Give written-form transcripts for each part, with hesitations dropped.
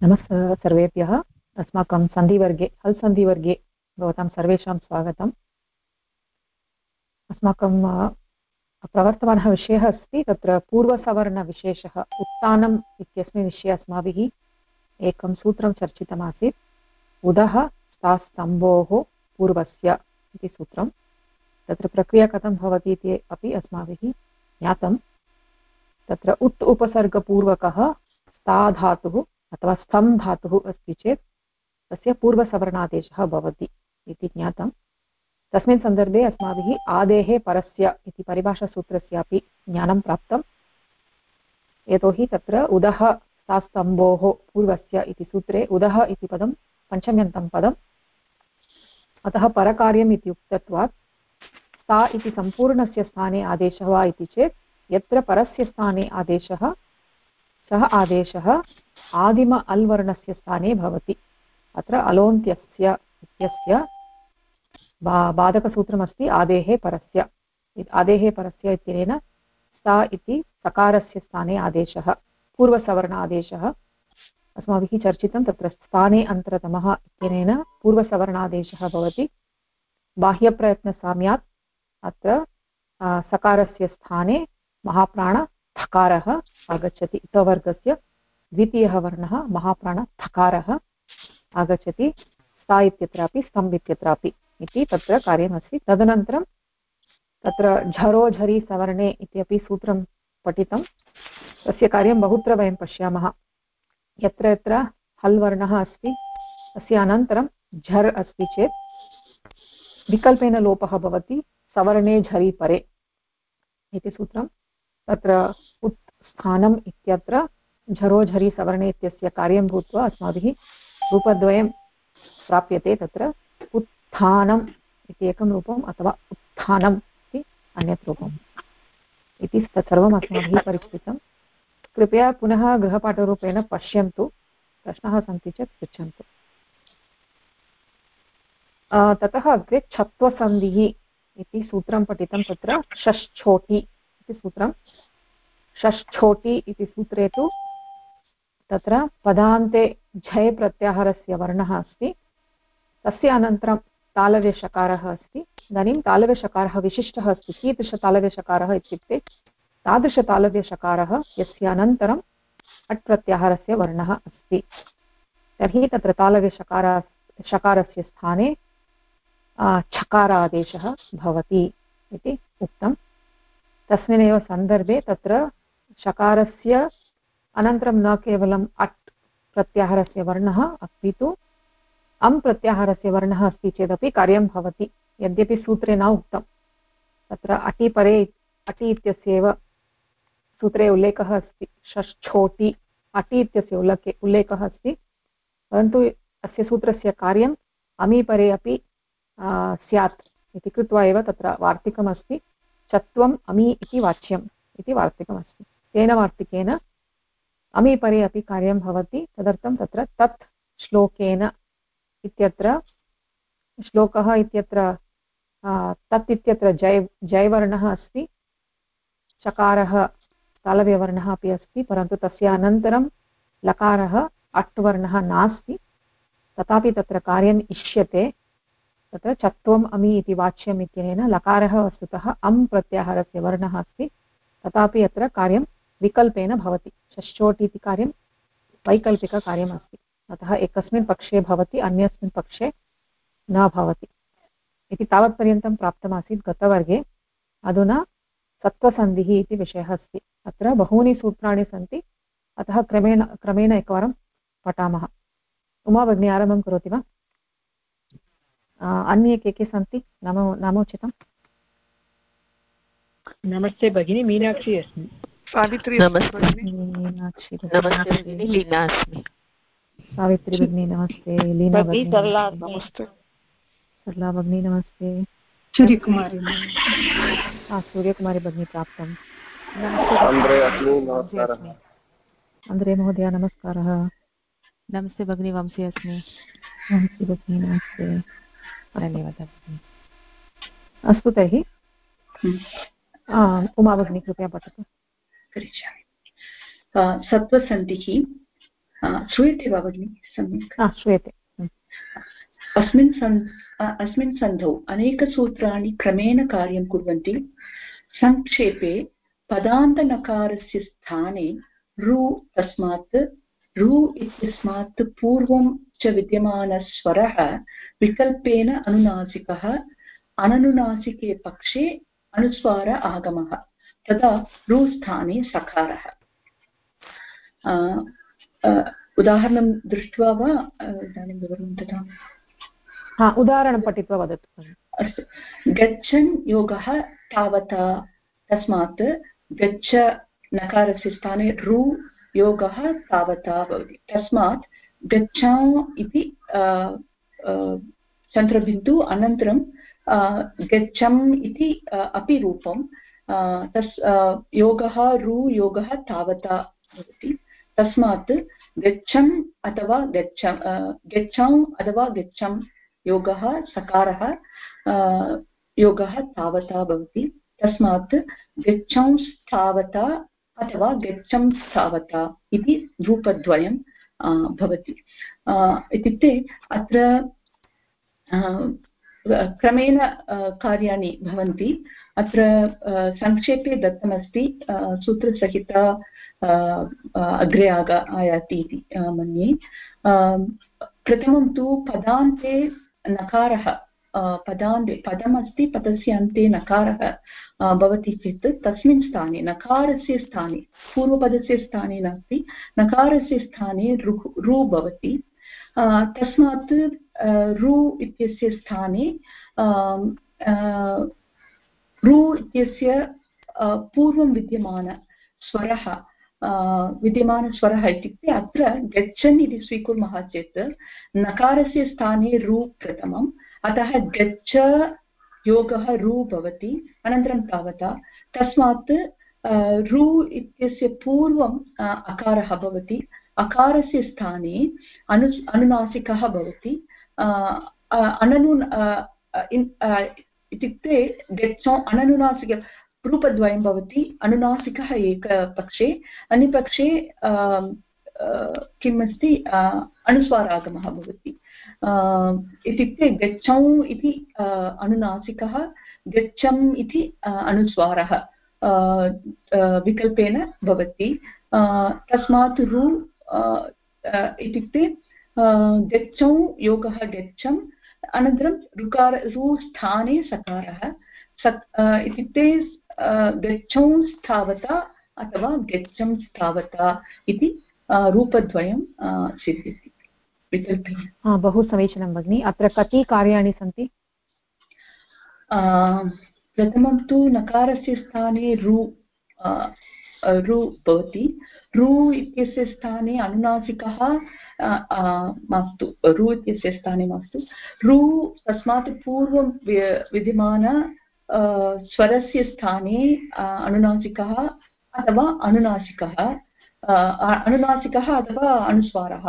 नमस्ते सर्वेभ्यः। अस्माकं सन्धिवर्गे हल् सन्धिवर्गे भवतां सर्वेषां स्वागतम्। अस्माकं प्रवर्तमानः विषयः अस्ति तत्र पूर्वसवर्णविशेषः उत्थानम् इत्यस्मिन् विषये अस्माभिः एकं सूत्रं चर्चितमासीत्। उदः स्तम्भोः पूर्वस्य इति सूत्रं। तत्र प्रक्रिया कथं भवति इति अपि अस्माभिः ज्ञातं। तत्र उत् उपसर्गपूर्वकः स्था धातुः अथवा स्थम् धातुः अस्ति चेत् तस्य पूर्वसवर्णादेशः भवति इति ज्ञातं। तस्मिन् सन्दर्भे अस्माभिः आदेः परस्य इति परिभाषासूत्रस्यापि ज्ञानं प्राप्तम्। यतोहि तत्र उदः स्तम्भोः पूर्वस्य इति सूत्रे उदः इति पदं पञ्चम्यन्तं पदम्, अतः परकार्यम् इति उक्तत्वात् स्था इति सम्पूर्णस्य स्थाने आदेशः वा इति चेत् यत्र परस्य स्थाने आदेशः सः आदेशः आदिम अल् वर्णस्य स्थाने भवति। अत्र अलोन्त्यस्य इत्यस्य बाधकसूत्रमस्ति आदेः परस्य। आदेः परस्य इत्यनेन स्था इति सकारस्य स्थाने आदेशः पूर्वसवर्ण आदेशः अस्माभिः चर्चितं। तत्र स्थाने अन्तरतमः इत्यनेन पूर्वसवर्णादेशः भवति। बाह्यप्रयत्नसाम्यात् अत्र सकारस्य स्थाने महाप्राणथकारः आगच्छति। तवर्गस्य द्वितीयः वर्णः महाप्राणथकारः आगच्छति। स्था इत्यत्रापि स्तम्भ इत्यत्रापि इति तत्र कार्यमस्ति। तदनन्तरं तत्र झरो झरि सवर्णे इत्यपि सूत्रं पठितं। तस्य कार्यं बहुत्र वयं पश्यामः। यत्र यत्र हल् वर्णः अस्ति तस्य अनन्तरं झर् अस्ति चेत् विकल्पेन लोपः भवति सवर्णे झरि परे इति सूत्रं। तत्र उत्स्थानम् इत्यत्र झरो झरि सवर्णे इत्यस्य कार्यं भूत्वा अस्माभिः रूपद्वयं प्राप्यते। तत्र उत्थानम् इति एकं रूपम् अथवा उत्थानम् इति अन्यत् रूपम् इति तत्सर्वम् अस्माभिः परिष्कृतं। कृपया पुनः गृहपाठरूपेण पश्यन्तु। प्रश्नाः सन्ति चेत् पृच्छन्तु। ततः अग्रे छत्वसन्धिः इति सूत्रं पठितं। तत्र षष्छोटि इति सूत्रं। षष्छोटि इति सूत्रे तु तत्र पदान्ते झय प्रत्याहारस्य वर्णः अस्ति, तस्य अनन्तरं तालव्यषकारः अस्ति। इदानीं तालव्यषकारः विशिष्टः अस्ति। कीदृशतालव्यषकारः इत्युक्ते तादृशतालव्यषकारः यस्य अनन्तरम् अट् प्रत्याहारस्य वर्णः अस्ति। तर्हि तत्र तालव्यषकारस्य स्थाने छकारादेशः भवति इति उक्तं। तस्मिन्नेव सन्दर्भे तत्र शकारस्य अनन्तरं न केवलम् अट् प्रत्याहारस्य वर्णः अपि तु अम् प्रत्याहारस्य वर्णः अस्ति चेदपि कार्यं भवति, यद्यपि सूत्रे न उक्तं। तत्र अटि परे अटि इत्यस्यैव सूत्रे उल्लेखः अस्ति। षष्छोटि अटि इत्यस्य उल्लेखः अस्ति, परन्तु अस्य सूत्रस्य कार्यम् अमि परे अपि स्यात् इति कृत्वा एव तत्र वार्तिकमस्ति। चत्वम् अमि इति वाच्यम् इति वार्तिकमस्ति। तेन वार्तिकेन अमि परे अपि कार्यं भवति। तदर्थं तत्र तत् श्लोकेन इत्यत्र श्लोकः इत्यत्र तत् इत्यत्र जयवर्णः अस्ति, चकारः तालव्यवर्णः अपि अस्ति, परन्तु तस्य अनन्तरं लकारः अट् वर्णः नास्ति, तथापि तत्र कार्यम् इष्यते। तत्र चत्वम् अमि इति वाच्यम् इत्यनेन लकारः वस्तुतः अम् प्रत्याहारस्य वर्णः अस्ति, तथापि अत्र कार्यं विकल्पेन भवति। षष्ठोटि इति कार्यं वैकल्पिककार्यम् अस्ति। अतः एकस्मिन् पक्षे भवति, अन्यस्मिन् पक्षे न भवति इति तावत्पर्यन्तं प्राप्तमासीत् गतवर्गे। अधुना सत्त्वसन्धिः इति विषयः अस्ति। अत्र बहूनि सूत्राणि सन्ति, अतः क्रमेण एकवारं पठामः। उमा भगिनी आरम्भं करोति वा? अन्ये के सन्ति नामोचितम्? नमस्ते भगिनी, मीनाक्षी अस्मि। सावित्री मीनाक्षी नमस्ते लीना अस्मि। सावित्री भगिनी नमस्ते। लीना भगिनी नमस्ते। सरला भगिनी नमस्ते। सूर्यकुमारी भगिनी प्राप्तम्। अन्द्रे महोदय नमस्कारः। नमस्ते भगिनी, वंशी अस्मि। वंशी भगिनी नमस्ते। धन्यवादः। अस्तु तर्हि उमा भगिनी कृपया पठतु। सत्त्वसन्धिः श्रूयते वा भगिनि सम्यक्? श्रूयते। अस्मिन् सन्धौ अनेकसूत्राणि क्रमेण कार्यं कुर्वन्ति। संक्षेपे पदान्तनकारस्य स्थाने रु तस्मात् रु इत्यस्मात् पूर्वं च विद्यमानस्वरः विकल्पेन अनुनासिकः, अननुनासिके पक्षे अनुस्वार आगमः, तदा रु स्थाने सकारः। उदाहरणं दृष्ट्वा वा इदानीं विवरणं ददामि? उदाहरणं पठित्वा वदतु। अस्तु। गच्छन् योगः तावता, तस्मात् गच्छ नकारस्य स्थाने रु योगः तावता भवति। तस्मात् गच्छा इति चन्द्रबिन्दु, अनन्तरं गच्छम् इति अपि रूपं, योगः रु योगः तावता भवति। तस्मात् गच्छम् अथवा गच्छाम् अथवा गच्छम् योगः सकारः, योगः तावता भवति। तस्मात् गच्छंस्तावता अथवा गच्छंस्तावता इति रूपद्वयं भवति। इत्युक्ते अत्र क्रमेण कार्याणि भवन्ति। अत्र संक्षेपे दत्तमस्ति, सूत्रसहिता अग्रे आयाति इति मन्ये। प्रथमं तु पदान्ते नकारः, पदमस्ति, पदस्य अन्ते नकारः भवति चेत् तस्मिन् स्थाने नकारस्य स्थाने, पूर्वपदस्य स्थाने नास्ति, नकारस्य स्थाने रु भवति। तस्मात् रु इत्यस्य स्थाने रु इत्यस्य पूर्वं विद्यमानस्वरः इत्युक्ते अत्र गच्छन् इति स्वीकुर्मः चेत् नकारस्य स्थाने रु प्रथमम्, अतः गच्छ योगः रु भवति, अनन्तरं तावता। तस्मात् रु इत्यस्य पूर्वम् अकारः भवति, अकारस्य स्थाने अनुनासिकः भवति। इत्युक्ते गच्छो अननुनासिक रूपद्वयं भवति। अनुनासिकः एकपक्षे, अन्यपक्षे किम् अस्ति, अनुस्वारागमः भवति। इत्युक्ते गच्छौ इति अनुनासिकः, गच्छम् इति अनुस्वारः विकल्पेन भवति। तस्मात् रु इत्युक्ते गच्छौ योगः गच्छम्, अनन्तरं रु स्थाने सकारः, इत्युक्ते गच्छंस्तावता अथवा गच्छंस्तावता इति रूपद्वयं सिद्ध्यति विकल्पेन। बहु समीचीनं भगिनि। अत्र कति कार्याणि सन्ति? प्रथमं तु नकारस्य स्थाने रु भवति। रु इत्यस्य स्थाने अनुनासिकः मास्तु, रु इत्यस्य स्थाने मास्तु। रु तस्मात् पूर्वं विद्यमान स्वरस्य स्थाने अनुनासिकः अथवा अनुनासिकः अथवा अनुस्वारः,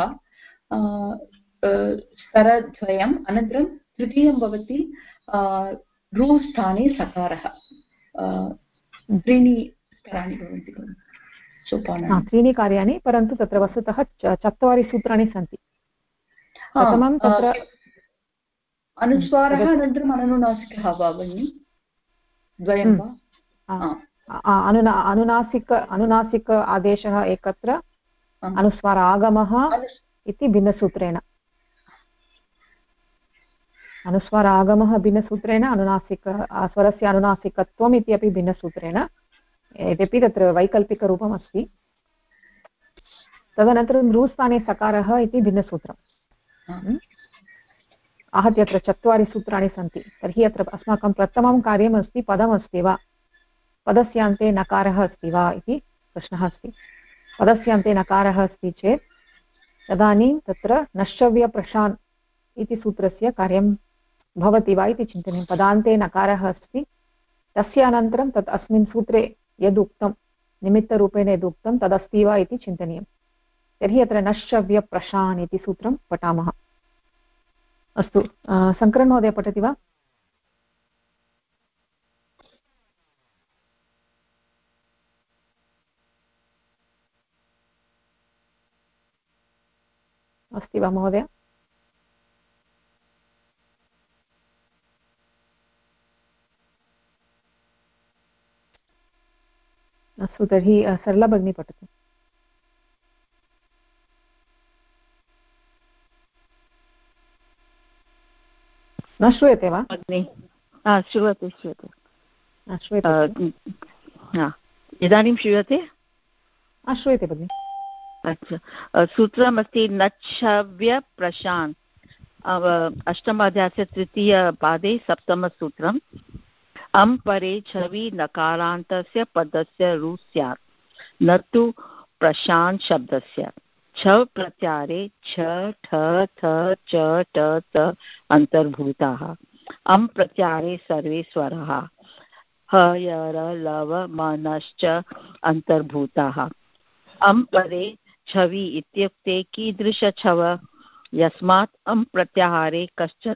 स्तरद्वयम्। अनन्तरं तृतीयं भवति रु स्थाने सकारः। त्रीणि स्तराणि भवन्ति, सोपानानि, त्रीणि कार्याणि, परन्तु तत्र वस्तुतः 4 सूत्राणि सन्ति। प्रथमं तत्र अनुस्वारः, अनन्तरम् अनुनासिकः वा भगिनि, द्वयं वा? अनुनासिक आदेशः एकत्र, अनुस्वार आगमः इति भिन्नसूत्रेण, अनुस्वार आगमः भिन्नसूत्रेण, स्वरस्य अनुनासिकत्वम् इति अपि भिन्नसूत्रेण, यद्यपि तत्र वैकल्पिकरूपम् अस्ति। तदनन्तरं रुस्थाने सकारः इति भिन्नसूत्रम्। आहत्य अत्र 4 सूत्राणि सन्ति। तर्हि अत्र अस्माकं प्रथमं कार्यमस्ति, पदमस्ति वा, पदस्यान्ते नकारः अस्ति वा इति प्रश्नः अस्ति। पदस्यान्ते नकारः अस्ति चेत् तदानीं तत्र नश्चव्यप्रशान् इति सूत्रस्य कार्यं भवति वा इति चिन्तनीयं। पदान्ते नकारः अस्ति, तस्य अनन्तरं तत् अस्मिन् सूत्रे यदुक्तं, निमित्तरूपेण यदुक्तं तदस्ति वा इति चिन्तनीयं। तर्हि अत्र नश्चव्यप्रशान् इति सूत्रं पठामः। अस्तु, शङ्करन् महोदय पठति वा? अस्ति वा महोदय? अस्तु, तर्हि सरला भगिनी पठतु। न श्रूयते वा? श्रूयते श्रूयते। श्रूयते, इदानीं श्रूयते? श्रूयते भगिनि। अच्छा, सूत्रमस्ति नच्छव्य प्रशान्त्, अष्टमाध्यायस्य तृतीयपादे सप्तमसूत्रम्। अम् परे छवि नकारान्तस्य पदस्य रु स्यात्, न तु प्रशान्त् शब्दस्य। छ प्रत्यारे छ ठ थ च ट त अन्तर्भूताः। अम् प्रत्यारे सर्वे स्वराः ह य र लव मनश्च अन्तर्भूताः। अम् परे छवि इत्युक्ते कीदृश छव? यस्मात् अम् प्रत्याहारे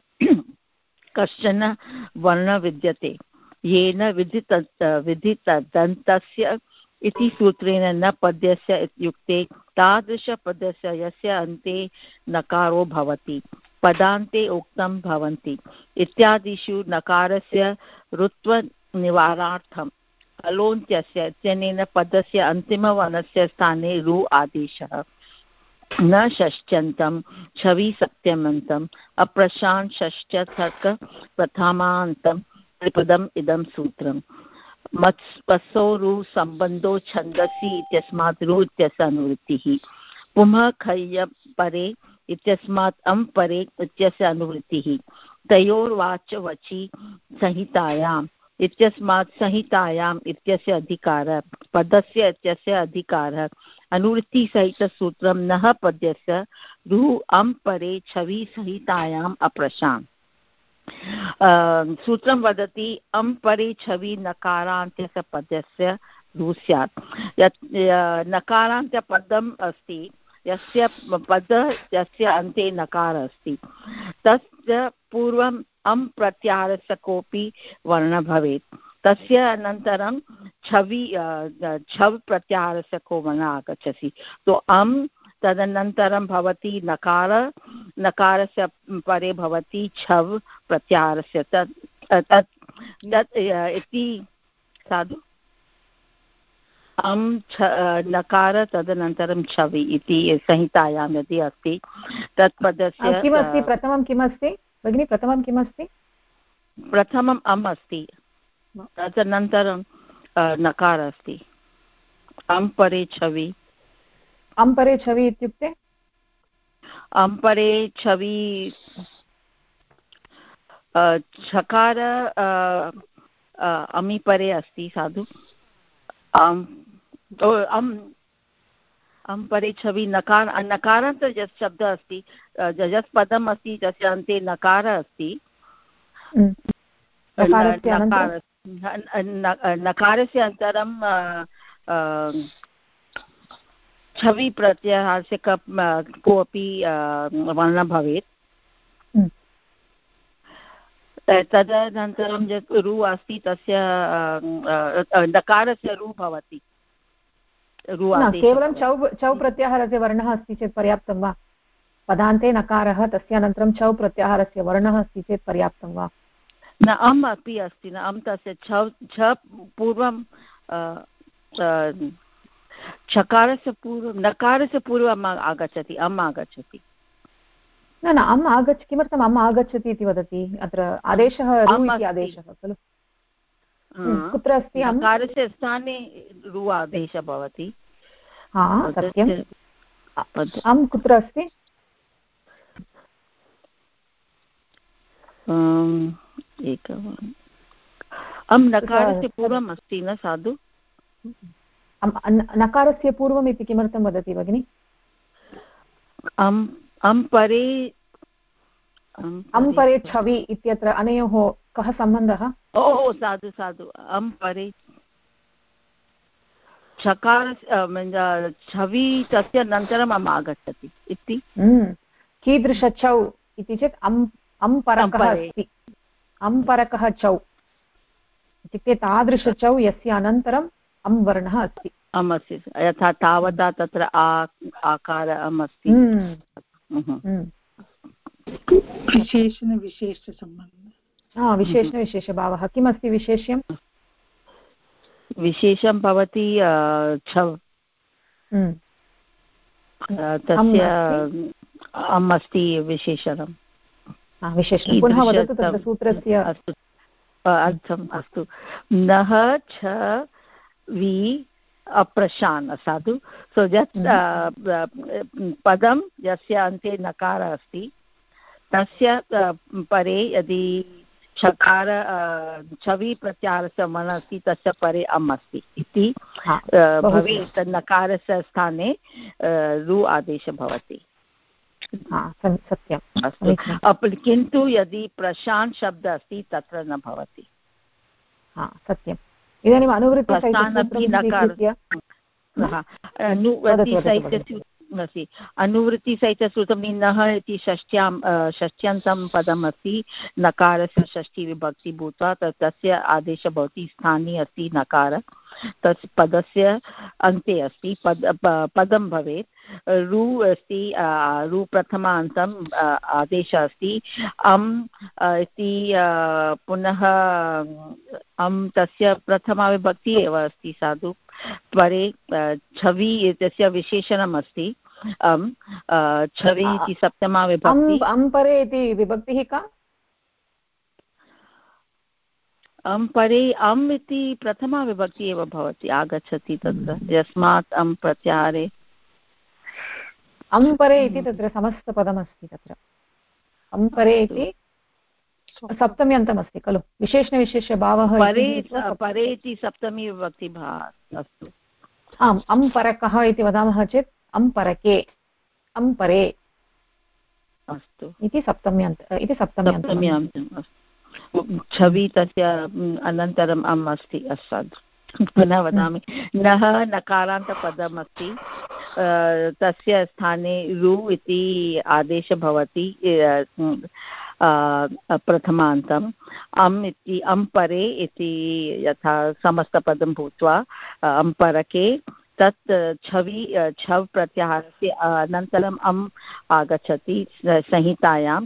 कश्चन वर्णः विद्यते, येन विधितदन्तस्य इति सूत्रेण न पद्यस्य इत्युक्ते तादृशपदस्य यस्य अन्ते नकारो भवति, पदान्ते उक्तं भवन्ति इत्यादिषु नकारस्य ऋत्वनिवारणार्थम् अलोन्त्यस्य इत्यनेन पदस्य अन्तिमवर्णस्य स्थाने रु आदेशः। न षष्ट्यन्तं छवि सप्तम्यन्तम् अप्रशान्त् षष्ठ्यर्थक प्रथमान्तं त्रिपदम् इदं सूत्रम्। मत्स्पसो रु सम्बन्धो छन्दसि इत्यस्मात् रु इत्यस्य अनुवृत्तिः। पुनः खय्य परे इत्यस्मात् अम् परे इत्यस्य अनुवृत्तिः। तयोर्वाच वचि संहितायाम् इत्यस्मात् संहितायाम् इत्यस्य अधिकारः, पदस्य इत्यस्य अधिकारः। अनुवृत्तिसहितसूत्रं नः पद्यस्य रु अम् परे छवि संहितायाम् अप्रशान्त्। सूत्रं वदति अम् परे छवि नकारान्त्यस्य पदस्य रु स्यात्। यत् नकारान्तपदम् अस्ति, यस्य पद यस्य अन्ते नकारः अस्ति, तस्य पूर्वम् अम् प्रत्याहारस्य कोऽपि वर्णः भवेत्, तस्य अनन्तरं छव् प्रत्याहारस्य को वर्णः आगच्छति। तो अम् तदनन्तरं भवति नकार, नकारस्य परे भवति छव् प्रत्याहारस्य तत् इति साधु। अम् नकार तदनन्तरं छवि इति संहितायां यदि अस्ति तत् पदस्य किमस्ति? प्रथमं किमस्ति भगिनि? प्रथमं किमस्ति? प्रथमम् अम् अस्ति, तदनन्तरं नकार अस्ति। अम् परे छवि। अम् परे छवि इत्युक्ते? अम् परे छवि छकार अमि परे अस्ति साधु। अम् परे छवि नकार, नकारान्त यत् शब्दः अस्ति, यत् पदम् अस्ति तस्य अन्ते नकारः अस्ति, नकारस्य अनन्तरं छवि प्रत्याहारस्य कोऽपि वर्णः भवेत्। तदनन्तरं यत् रु अस्ति तस्य नकारस्य रु भवति। केवलं चौ प्रत्याहारस्य वर्णः अस्ति चेत् पर्याप्तं वा? पदान्ते नकारः, तस्य अनन्तरं चौ प्रत्याहारस्य वर्णः अस्ति चेत् पर्याप्तं वा? न, अम् अपि अस्ति न, अम् तस्य छ पूर्वं छकारस्य पूर्वं नकारस्य पूर्वम् आगच्छति, अम् आगच्छति। न न, अम् किमर्थम् अम् आगच्छति इति वदति? अत्र आदेशः रु इति आदेशः खलु? कुत्र अस्ति? नकारस्य स्थाने रु आदेशः भवति। सत्यम्। अम् कुत्र अस्ति? एकवारम् अम् नकारस्य पूर्वम् अस्ति न साधु? नकारस्य पूर्वम् इति किमर्थं वदति भगिनि? अम् परे छवि इत्यत्र अनयोः कः सम्बन्धः? ओहो, साधु साधु। अम् परे छकार छवि तस्य अनन्तरम् अम् आगच्छति इति। कीदृशचौ इति चेत् अम् परकः अस्ति, अम् परकः चौ इत्युक्ते तादृशचौ यस्य अनन्तरम् अम् वर्णः अस्ति। अम् अस्ति, यथा तावता तत्र आकार अम् अस्ति। विशेषणविशेषसम्बन्धः विशेषणविशेषभावः किमस्ति विशेष्यं विशेषं भवति छव् तस्य अम् अस्ति विशेषणं विशेषणं पुनः वदतु तत्र सूत्रस्य अस्तु अर्थम् अस्तु नः छ वि अप्रशान् साधु सो यत् पदं यस्य अन्ते नकारः अस्ति तस्य परे यदि छकार छवि प्रत्याहारस्य वर्णः अस्ति तस्य परे अम् अस्ति इति भवेत् नकारस्य स्थाने रु आदेशः भवति सत्यम् अस्तु किन्तु यदि प्रशान्त् शब्दः अस्ति तत्र न भवति सत्यम् इदानीम् अनुवृत्तिसहितसूत्रं नः इति षष्ट्यन्तं पदम् अस्ति नकारस्य षष्ठीविभक्ति भूत्वा तस्य आदेशः भवति स्थाने अस्ति नकार तस्य पदस्य अन्ते अस्ति पदं भवेत् रु अस्ति रु प्रथमान्तम् आदेशः अस्ति अम् इति पुनः अम् तस्य प्रथमा विभक्ति एव अस्ति साधु परे छवि इत्यस्य विशेषणम् अस्ति अम् छवि इति सप्तमा विभक्ति अम् परे इति विभक्तिः का अम् परे अम् इति प्रथमा विभक्ति एव भवति आगच्छति तत्र यस्मात् अम् प्रत्याहारे अम् परे इति तत्र समस्तपदमस्ति तत्र अम् परे इति सप्तम्यन्तमस्ति खलु विशेषणविशेषभावः परे इति सप्तमी विभक्ति अस्तु आम् अम् परकः इति वदामः चेत् अम् परके अम् परे अस्तु इति सप्तम्यन्तम् छवि तस्य अनन्तरम् अम् अस्ति अस्तु पुनः वदामि नः नकारान्तपदम् अस्ति तस्य स्थाने रु इति आदेशः भवति प्रथमान्तम् अम् इति अम् परे इति यथा समस्तपदं भूत्वा अम् परके तत् छवि छव् प्रत्याहारस्य अनन्तरम् अम् आगच्छति संहितायां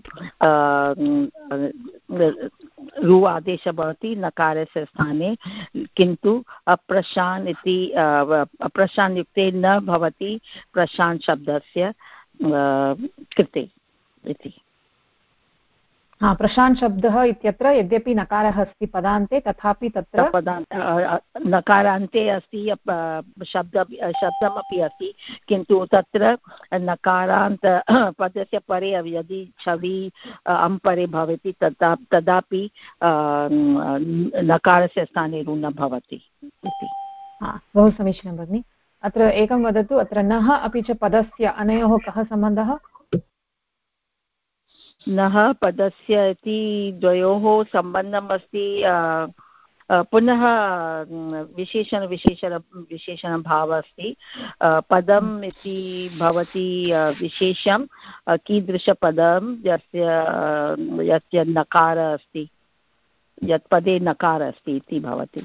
रु आदेशः भवति नकारस्य स्थाने किन्तु अप्रशान् इति अप्रशान् युक्ते न भवति प्रशान्त् शब्दस्य कृते इति प्रशान्त् शब्दः इत्यत्र यद्यपि नकारः अस्ति पदान्ते तथापि तत्र नकारान्ते अस्ति शब्दमपि अस्ति किन्तु तत्र नकारान्त पदस्य परे यदि छवि अम् परे भवति तदापि नकारस्य स्थाने रु न भवति इति बहु समीचीनं भगिनि अत्र एकं वदतु अत्र नः अपि च पदस्य अनयोः कः सम्बन्धः नः पदस्य इति द्वयोः सम्बन्धम् अस्ति पुनः विशेषणभावः अस्ति पदम् इति भवति विशेषं कीदृशपदं यस्य नकारः अस्ति यत् पदे नकारः अस्ति इति भवति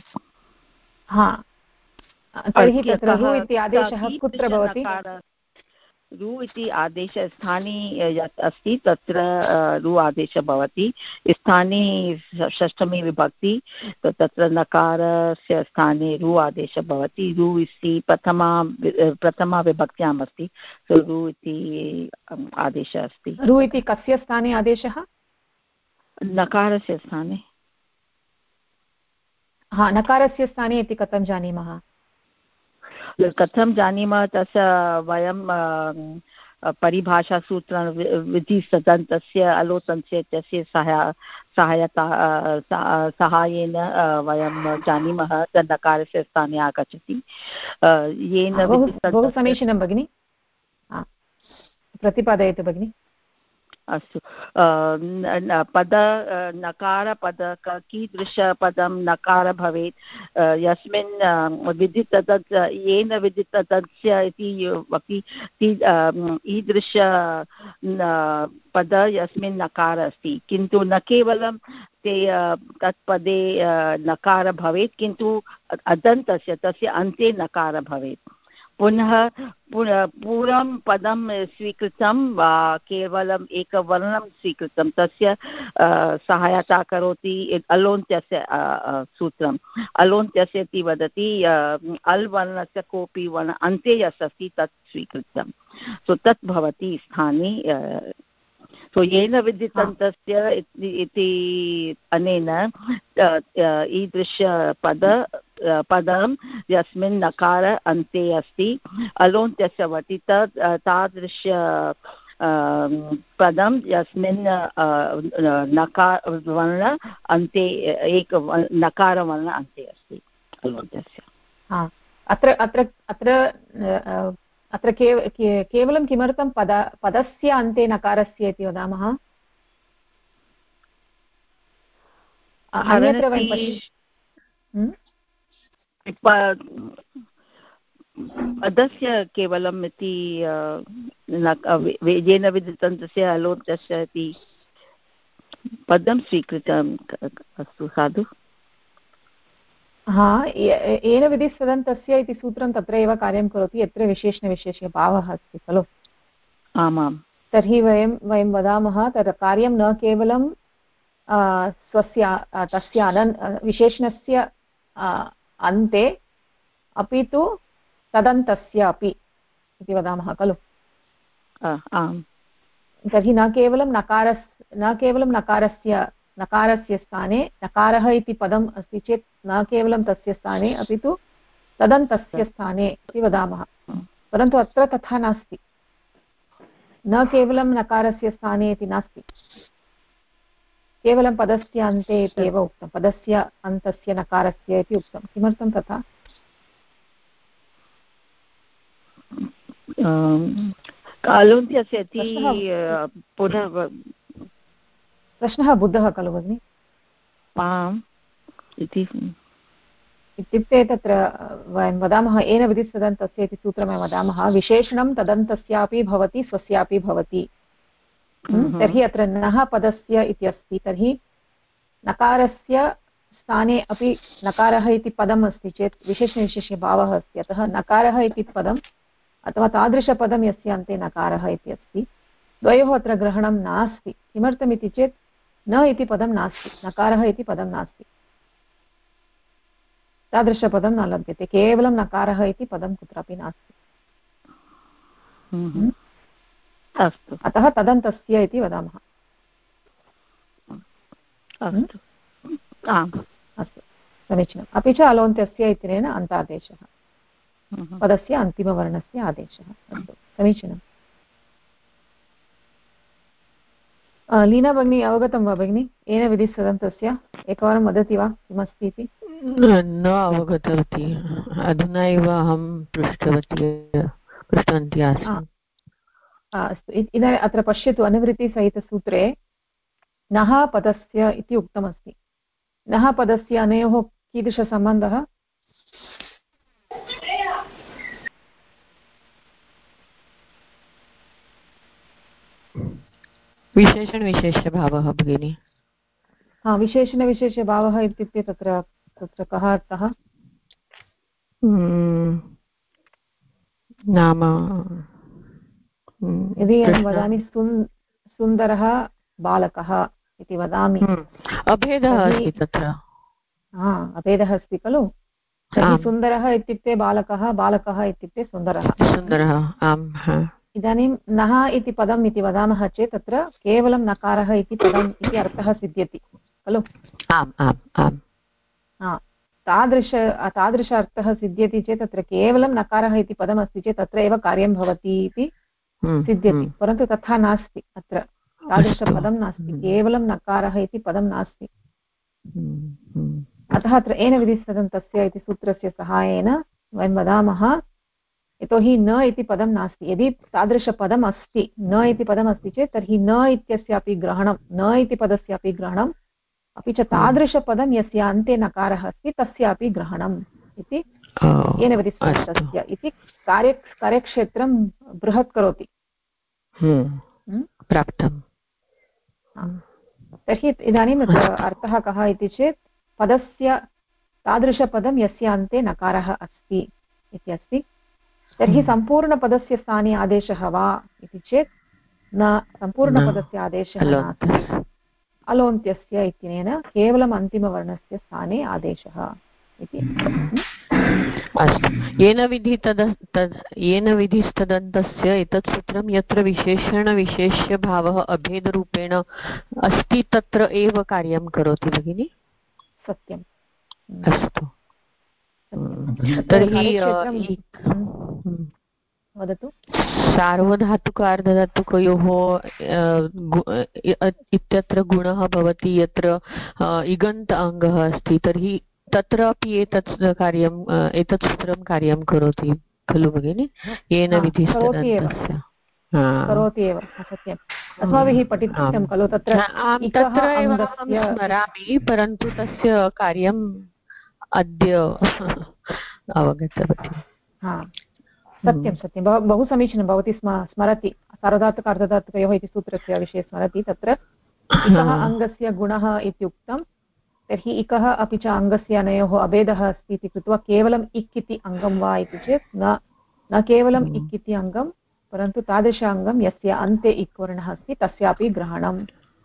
तर्हि तत्र रु इति आदेशः कुत्र भवति रु इति आदेशः स्थाने यत् अस्ति तत्र रु आदेशः भवति स्थाने षष्ठमी विभक्ति तत्र नकारस्य स्थाने रु आदेशः भवति रु इति प्रथमा विभक्त्याम् अस्ति सो रु इति आदेशः अस्ति रु इति कस्य स्थाने आदेशः नकारस्य स्थाने नकारस्य स्थाने इति कथं जानीमः कथं जानीमः तस्य वयं परिभाषासूत्रं विधिसदन्तस्य अलोतन्तस्य इत्यस्य सहायेन वयं जानीमः तद् नकारस्य स्थाने आगच्छति येन बहु समीचीनं भगिनि प्रतिपादयतु भगिनि अस्तु नकारपद कीदृशपदं नकार भवेत् यस्मिन् विदिततत् येन विदिततस्य इति ईदृश पद यस्मिन् नकार अस्ति किन्तु न केवलं ते तत्पदे नकार भवेत् किन्तु अदन्तस्य तस्य अन्ते नकार भवेत् पुनः पूर्वं पदं स्वीकृतं वा केवलम् एकवर्णं स्वीकृतं तस्य सहायता करोति अलोन्त्यस्य सूत्रम् अलोन्त्यस्य इति वदति अल् वर्णस्य कोऽपि वर्ण अन्ते यस् अस्ति तत् स्वीकृतं सो तत् भवति स्थाने सो येन विद्युतन्तस्य इति अनेन पदं यस्मिन् नकार अन्ते अस्ति अलोन्त्यस्य वटि तादृश पदं यस्मिन् नकारवर्ण अन्ते एक नकारवर्ण अन्ते अस्ति अलोन्त्यस्य। अत्र अत्र अत्र अत्र केवलं किमर्थं पदस्य अन्ते नकारस्य इति वदामः? अन्यत्र पदस्य केवलम् इति येन विद्युतन्तस्य अलोन्त्यस्य इति पदं स्वीकृतम् अस्तु साधु। येन विधिस्तदन्तस्य इति सूत्रं तत्र एव कार्यं करोति यत्र विशेषणविशेष्यभावः अस्ति खलु। आमां तर्हि वयं वदामः तत् कार्यं न केवलं स्वस्य तस्य विशेषणस्य अन्ते अपि तु तदन्तस्य अपि इति वदामः खलु। तर्हि न केवलं नकारस्य स्थाने नकारः इति पदम् अस्ति चेत् न केवलं तस्य स्थाने अपि तु तदन्तस्य स्थाने इति वदामः। परन्तु अत्र तथा नास्ति, न केवलं नकारस्य स्थाने इति नास्ति, केवलं पदस्य अन्ते इत्येव उक्तं, पदस्य अन्तस्य नकारस्य इति उक्तं। किमर्थं तथा? अलोन्त्यस्य पुनः प्रश्नः बुद्धः खलु भगिनि? आम् इत्युक्ते तत्र वयं वदामः येन विधिस्तदन्तस्य इति सूत्रं वयं वदामः विशेषणं तदन्तस्यापि भवति स्वस्यापि भवति। तर्हि अत्र नः पदस्य इति अस्ति, तर्हि नकारस्य स्थाने अपि नकारः इति पदम् अस्ति चेत् विशेषणविशेष्यभावः अस्ति, अतः नकारः इति पदम् अथवा तादृशपदं यस्य अन्ते नकारः इति अस्ति द्वयोः अत्र ग्रहणं नास्ति। किमर्थमिति चेत् न इति पदं नास्ति, नकारः इति पदं नास्ति, तादृशपदं न लभ्यते, केवलं नकारः इति पदं कुत्रापि नास्ति। अस्तु, अतः तदन्तस्य इति वदामः। अस्तु समीचीनम्। अपि च अलोन्त्यस्य इत्यनेन अन्तादेशः, पदस्य अन्तिमवर्णस्य आदेशः। अस्तु समीचीनम्। लीना भगिनी अवगतं वा भगिनि येन विधिस्तदन्तस्य? एकवारं वदति वा किमस्ति इति? न अवगतवती, अधुना एव अहं पृष्टवती आसम्। अस्तु, इदानीम् अत्र पश्यतु, अनुवृत्तिसहितसूत्रे नः पदस्य इति उक्तमस्ति। नः पदस्य अनयोः कीदृशसम्बन्धः? विशेषणविशेष्यभावः भगिनि। विशेषणविशेष्यभावः इत्युक्ते तत्र कः अर्थः? नाम यदि अहं वदामि सुन्दरः बालकः इति वदामि, अभेदः अस्ति तत्र। अभेदः अस्ति खलु। तर्हि सुन्दरः इत्युक्ते बालकः, बालकः इत्युक्ते सुन्दरः। इदानीं नः इति पदम् इति वदामः चेत् तत्र केवलं नकारः इति पदम् इति अर्थः सिद्ध्यति खलु। तादृश अर्थः सिद्ध्यति चेत् तत्र केवलं नकारः इति पदमस्ति चेत् तत्र एव कार्यं भवति इति सिद्ध्यति। परन्तु तथा नास्ति, अत्र तादृशपदं नास्ति, केवलं नकारः इति पदं नास्ति। अतः अत्र येन विधिस्तदन्तस्य इति सूत्रस्य सहायेन वयं वदामः, यतोहि न इति पदं नास्ति। यदि तादृशपदम् अस्ति, न इति पदमस्ति चेत् तर्हि न इत्यस्यापि ग्रहणं, न इति पदस्यापि ग्रहणम्, अपि च तादृशपदं यस्य अन्ते नकारः अस्ति तस्यापि ग्रहणम् इति येन विधिस्तदन्तस्य इति कार्यक्षेत्रं बृहत् करोति। प्राप्तम्। तर्हि इदानीम् अर्थः कः इति चेत् पदस्य तादृशपदं यस्य अन्ते नकारः अस्ति इति अस्ति। तर्हि सम्पूर्णपदस्य स्थाने आदेशः वा इति चेत् न, सम्पूर्णपदस्य आदेशः नास्ति, अलोन्त्यस्य इत्यनेन केवलम् अन्तिमवर्णस्य स्थाने आदेशः इति। अस्तु। येन विधिस्तदन्तस्य एतत् सूत्रं यत्र विशेषणविशेष्यभावः अभेदरूपेण अस्ति तत्र एव कार्यं करोति भगिनि। सत्यम्। अस्तु। तर्हि वदतु। सार्वधातुकार्धधातुकयोः इत्यत्र गुणः भवति यत्र इगन्त अङ्गः अस्ति, तर्हि तत्रापि एतत् कार्यम् एतत् सूत्रं कार्यं करोति खलु भगिनि, येन विधिस्तदन्तस्य। करोति एव, सत्यम्। अस्माभिः पठितं खलु तत्र। तत्र एव अहं स्मरामि, परन्तु तस्य कार्यम् अद्य अवगतवती। सत्यं सत्यं, बहु समीचीनं। भवती स्मरति, सार्वधातुक अर्धधातुकयोः इति सूत्रस्य विषये स्मरति। तत्र इकः अङ्गस्य गुणः इत्युक्तं, तर्हि इकः अपि च अङ्गस्य अनयोः अभेदः अस्ति इति कृत्वा केवलम् इक् इति अङ्गं वा इति चेत् न केवलम् इक् इति अङ्गं, परन्तु तादृश अङ्गं यस्य अन्ते इक् वर्णः अस्ति तस्यापि ग्रहणम्।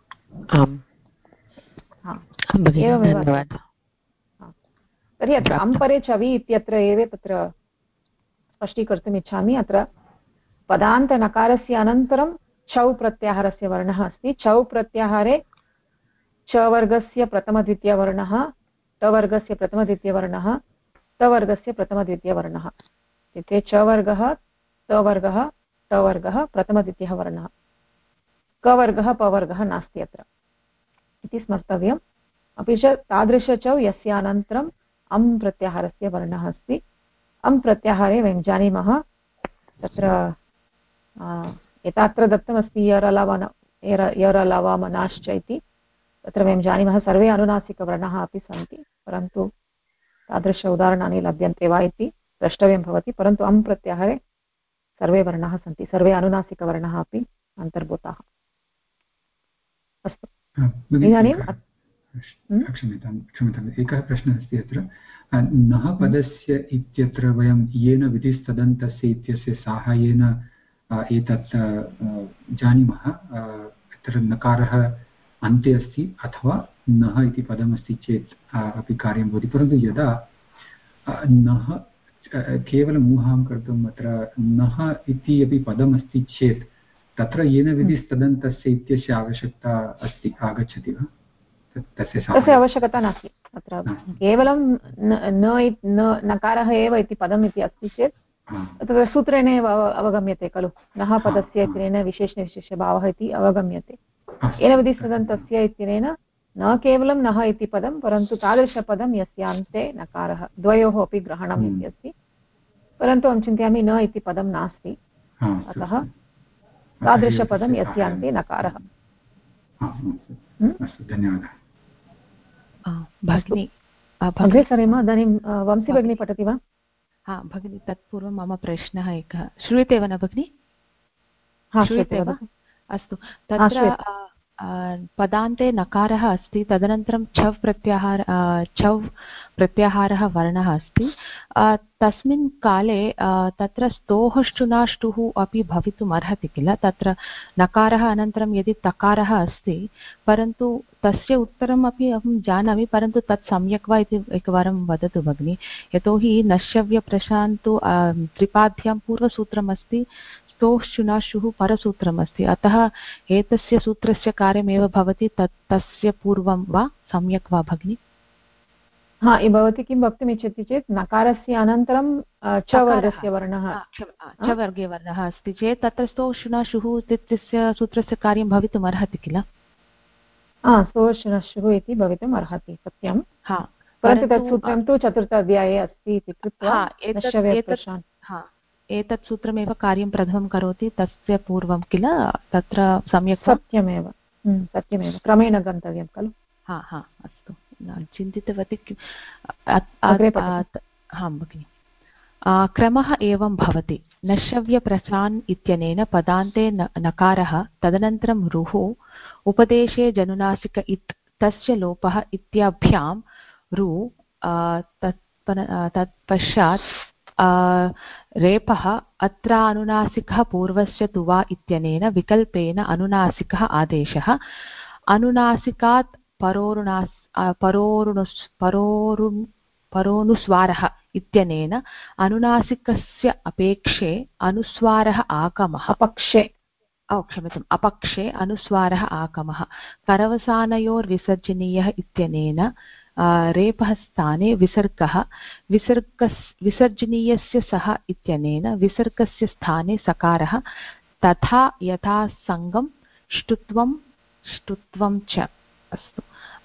एवमेव। तर्हि अत्र अम्परे चवि इत्यत्र एव तत्र स्पष्टीकर्तुम् इच्छामि। अत्र पदान्तनकारस्य अनन्तरं छौ प्रत्याहारस्य वर्णः अस्ति। छौ प्रत्याहारे च वर्गस्य प्रथमद्वितीयवर्णः, ट वर्गस्य प्रथमद्वितीयवर्णः, त वर्गस्य प्रथमद्वितीयवर्णः इत्युक्ते च वर्गः, त वर्गः, ट वर्गः प्रथमद्वितीयः वर्णः, क वर्गः प वर्गः नास्ति अत्र इति स्मर्तव्यम्। अपि च तादृशचौ यस्य अनन्तरम् अम् प्रत्याहारस्य वर्णः अस्ति। अम् प्रत्याहारे वयं जानीमः तत्र यथात्र दत्तमस्ति यरलवमनाश्च इति, तत्र वयं जानीमः सर्वे अनुनासिकवर्णाः अपि सन्ति, परन्तु तादृश उदाहरणानि लभ्यन्ते वा इति द्रष्टव्यं भवति। परन्तु अम् प्रत्याहारे सर्वे वर्णाः सन्ति, सर्वे अनुनासिकवर्णाः अपि अन्तर्भूताः। अस्तु, इदानीं क्षम्यताम्, एकः प्रश्नः अस्ति अत्र। नः पदस्य इत्यत्र वयं येन विधिस्तदन्तस्य इत्यस्य साहाय्येन एतत् जानीमः, अत्र नकारः अन्ते अस्ति अथवा नः इति पदमस्ति चेत् अपि कार्यं भवति। परन्तु यदा नः केवलम् ऊहां कर्तुम् अत्र नः इति अपि पदमस्ति चेत् तत्र येन विधिस्तदन्तस्य इत्यस्य आवश्यकता अस्ति, आगच्छति वा? तस्य आवश्यकता नास्ति। अत्र केवलं नकारः एव इति पदम् इति अस्ति चेत् तत्र सूत्रेण एव अवगम्यते खलु, नः पदस्य इत्यनेन विशेषणविशेषभावः इति अवगम्यते। येन विधिस्तदन्तस्य इत्यनेन न केवलं नः इति पदं, परन्तु तादृशपदं यस्य अन्ते नकारः, द्वयोः अपि ग्रहणम् इति अस्ति। परन्तु अहं चिन्तयामि न इति पदं नास्ति, अतः तादृशपदं यस्य अन्ते नकारः। धन्यवादः भगिनी। अग्रे सरेम। इदानीं वंशी भगिनी पठति वा? भगिनी, तत्पूर्वं मम प्रश्नः एकः। श्रूयते वा न भगिनि? श्रूयते वा? अस्तु, तत्र पदान्ते नकारः अस्ति, तदनन्तरं छव् प्रत्याहारः वर्णः अस्ति। तस्मिन् काले तत्र स्तोः श्चुनाष्टुः अपि भवितुम् अर्हति किल? तत्र नकारः अनन्तरं यदि तकारः अस्ति, परन्तु तस्य उत्तरम् अपि अहं जानामि, परन्तु तत् सम्यक् वा इति एकवारं वदतु भगिनि। यतोहि नश्यव्यप्रशान्तु त्रिपाद्यां पूर्वसूत्रमस्ति, स्तोश्चुनाशुः परसूत्रमस्ति, अतः एतस्य सूत्रस्य कार्यमेव भवति तस्य पूर्वं वा, सम्यक् वा भगिनि? भवती किं वक्तुमिच्छति चेत् नकारस्य अनन्तरं च वर्गस्य वर्णः, च वर्गे वर्णः अस्ति चेत् तत्र स्तोश्चुनाशुः इत्यस्य सूत्रस्य कार्यं भवितुम् अर्हति किल? स्तोश्चुनाशुः इति भवितुम् अर्हति, सत्यं। परन्तु तत् सूत्रं तु चतुर्थ अध्याये अस्ति इति कृत्वा एतत् सूत्रमेव कार्यं प्रथमं करोति तस्य पूर्वं किल? तत्र सम्यक्? सत्यमेव, क्रमेण गन्तव्यं खलु। अस्तु, चिन्तितवती। भगिनि, क्रमः एवं भवति। नश्यव्यप्रशान् इत्यनेन पदान्ते नकारः, तदनन्तरं रुः, उपदेशे जनुनासिक इत्, तस्य लोपः इत्याभ्यां रु, तत्पश्चात् रेपः अत्र अनुनासिकः पूर्वस्य तु वा इत्यनेन विकल्पेन अनुनासिकः आदेशः अनुनासिकात् परोनुस्वारः इत्यनेन अनुनासिकस्य अपेक्षे अनुस्वारः आगमः क्षम्यताम् अपक्षे अनुस्वारः आगमः करवसानयोर्विसर्जनीयः इत्यनेन रेपः स्थाने विसर्गः विसर्जनीयस्य सः इत्यनेन विसर्गस्य स्थाने सकारः तथा यथा सङ्गं ष्टुत्वं च अस्तु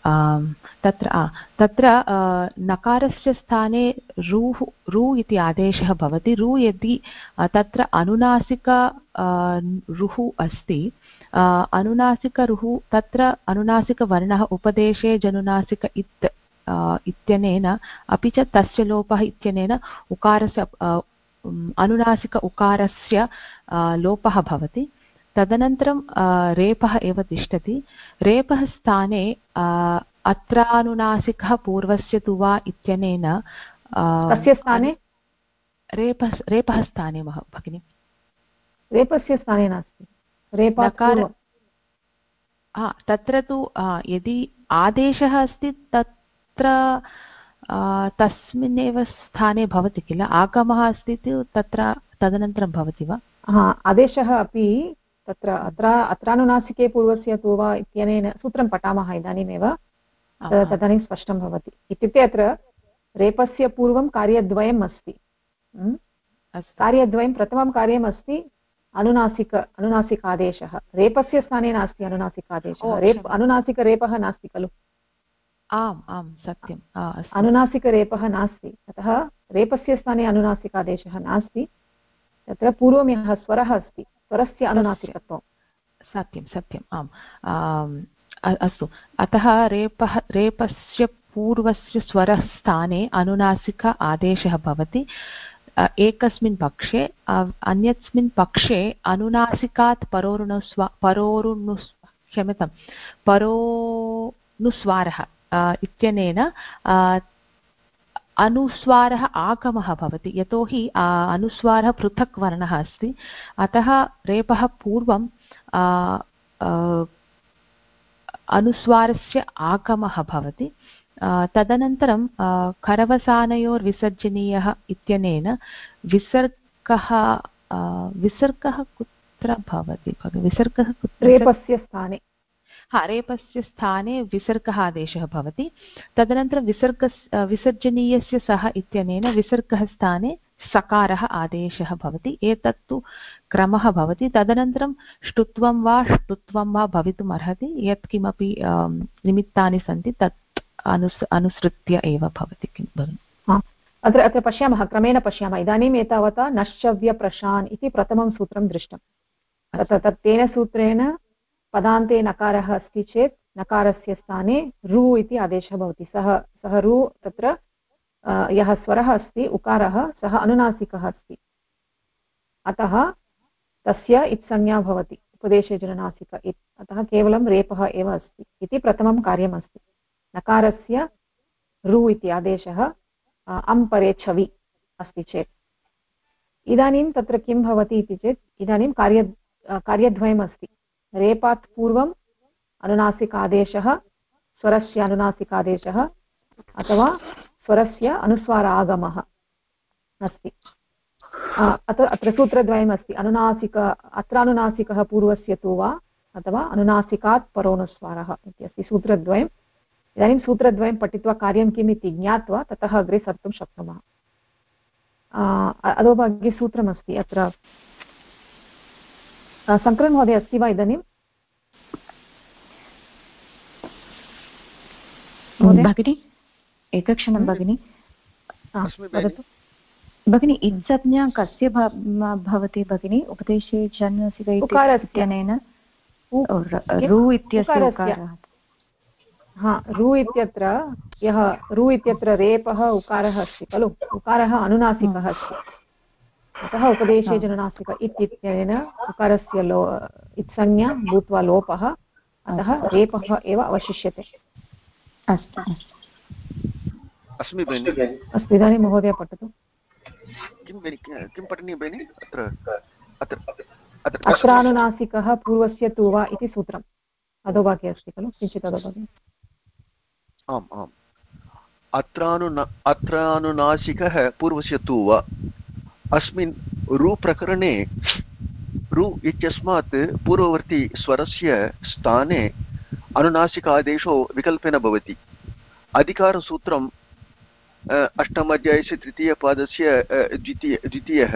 तत्र नकारस्य स्थाने रु इति आदेशः भवति रु यदि तत्र अनुनासिक रुः अस्ति अनुनासिकरुः तत्र अनुनासिकवर्णः उपदेशे जनुनासिक इत्यनेन अपि च तस्य लोपः इत्यनेन उकारस्य अनुनासिक उकारस्य लोपः भवति तदनन्तरं रेपः एव तिष्ठति रेपः स्थाने अत्रानुनासिकः पूर्वस्य तु वा इत्यनेन कस्य स्थाने रेपः स्थाने भगिनि रेपस्य स्थाने नास्ति तत्र तु यदि आदेशः अस्ति तत्र तस्मिन्नेव स्थाने भवति किल आगमः अस्ति तत्र तदनन्तरं भवति वा आदेशः अपि तत्र अत्रानुनासिके पूर्वस्य तु वा इत्यनेन सूत्रं पठामः इदानीमेव तदानीं स्पष्टं भवति इत्युक्ते अत्र रेपस्य पूर्वं कार्यद्वयम् अस्ति कार्यद्वयं प्रथमं कार्यम् अस्ति अनुनासिकादेशः रेपस्य स्थाने नास्ति अनुनासिकादेशः अनुनासिकरेपः नास्ति खलु आम् आम् सत्यम् अनुनासिकरेपः नास्ति अतः रेपस्य स्थाने अनुनासिकादेशः नास्ति तत्र पूर्वं यः स्वरः अस्ति स्वरस्य अनुनासिकत्वं सत्यम् आम् अस्तु अतः रेपस्य पूर्वस्य स्वरस्थाने अनुनासिक आदेशः भवति एकस्मिन् पक्षे अन्यस्मिन् पक्षे अनुनासिकात् परोनुस्वारः इत्यनेन अनुस्वारः आगमः भवति यतोहि अनुस्वारः पृथक् वर्णः अस्ति अतः रेपः पूर्वं अनुस्वारस्य आगमः भवति तदनन्तरं करवसानयोर्विसर्जनीयः इत्यनेन विसर्गः कुत्र भवति विसर्गः रेपस्य स्थाने रेपस्य स्थाने विसर्गः आदेशः भवति तदनन्तरं विसर्जनीयस्य सः इत्यनेन विसर्गः स्थाने सकारः आदेशः भवति एतत्तु क्रमः भवति तदनन्तरं ष्टुत्वं वा भवितुम् अर्हति यत्किमपि निमित्तानि सन्ति तत् अनुसृत्य एव भवति किं भगिनि अत्र पश्यामः क्रमेण पश्यामः इदानीम् एतावता नश्चव्यप्रशान् इति प्रथमं सूत्रं दृष्टं तेन सूत्रेण पदान्ते नकारः अस्ति चेत् नकारस्य स्थाने रु इति आदेशः भवति सः रु तत्र यः स्वरः अस्ति उकारः सः अनुनासिकः अस्ति अतः तस्य इत्संज्ञा भवति उपदेशे जननासिक अतः केवलं रेपः एव अस्ति इति प्रथमं कार्यमस्ति नकारस्य रु इति आदेशः अम्परे छवि अस्ति चेत् इदानीं तत्र किं भवति इति चेत् इदानीं कार्यद्वयमस्ति रेपात् पूर्वम् अनुनासिकादेशः स्वरस्य अनुनासिकादेशः अथवा स्वरस्य अनुस्वार आगमः अस्ति अत्र सूत्रद्वयमस्ति अत्रानुनासिकः पूर्वस्य तु वा अथवा अनुनासिकात् परोनुस्वारः इत्यस्ति सूत्रद्वयम् इदानीं सूत्रद्वयं पठित्वा कार्यं किम् इति ज्ञात्वा ततः अग्रे सर्तुं शक्नुमः अधोभागे सूत्रमस्ति अत्र शङ्करन् महोदय अस्ति वा इदानीं भगिनि एकक्षणं भगिनि वदतु भगिनि इत्संज्ञा कस्य भवति भगिनि उपदेशे जनसिक इत्यनेन रु इत्यस्य रु इत्यत्र यः रु इत्यत्र रेपः उकारः अस्ति खलु उकारः अनुनासिकः अस्ति अतः उपदेशे जननासिक इत्यनेन उकारस्य इत्संज्ञा भूत्वा लोपः अतः रेपः एव अवशिष्यते अस्तु अस्मि अस्तु इदानीं महोदय पठतु किं पठनीयं भगिनि अत्र अत्रानुनासिकः पूर्वस्य तु वा इति सूत्रम् अधोभागे अस्ति खलु किञ्चित् अधोभागे आम् आम् अत्रानुनासिकः पूर्वस्य तु वा अस्मिन् रु प्रकरणे रु इत्यस्मात् पूर्ववर्ती स्वरस्य स्थाने अनुनासिक आदेशो विकल्पेन भवति अधिकारसूत्रम् अष्टमाध्यायस्य तृतीयपादस्य द्वितीयः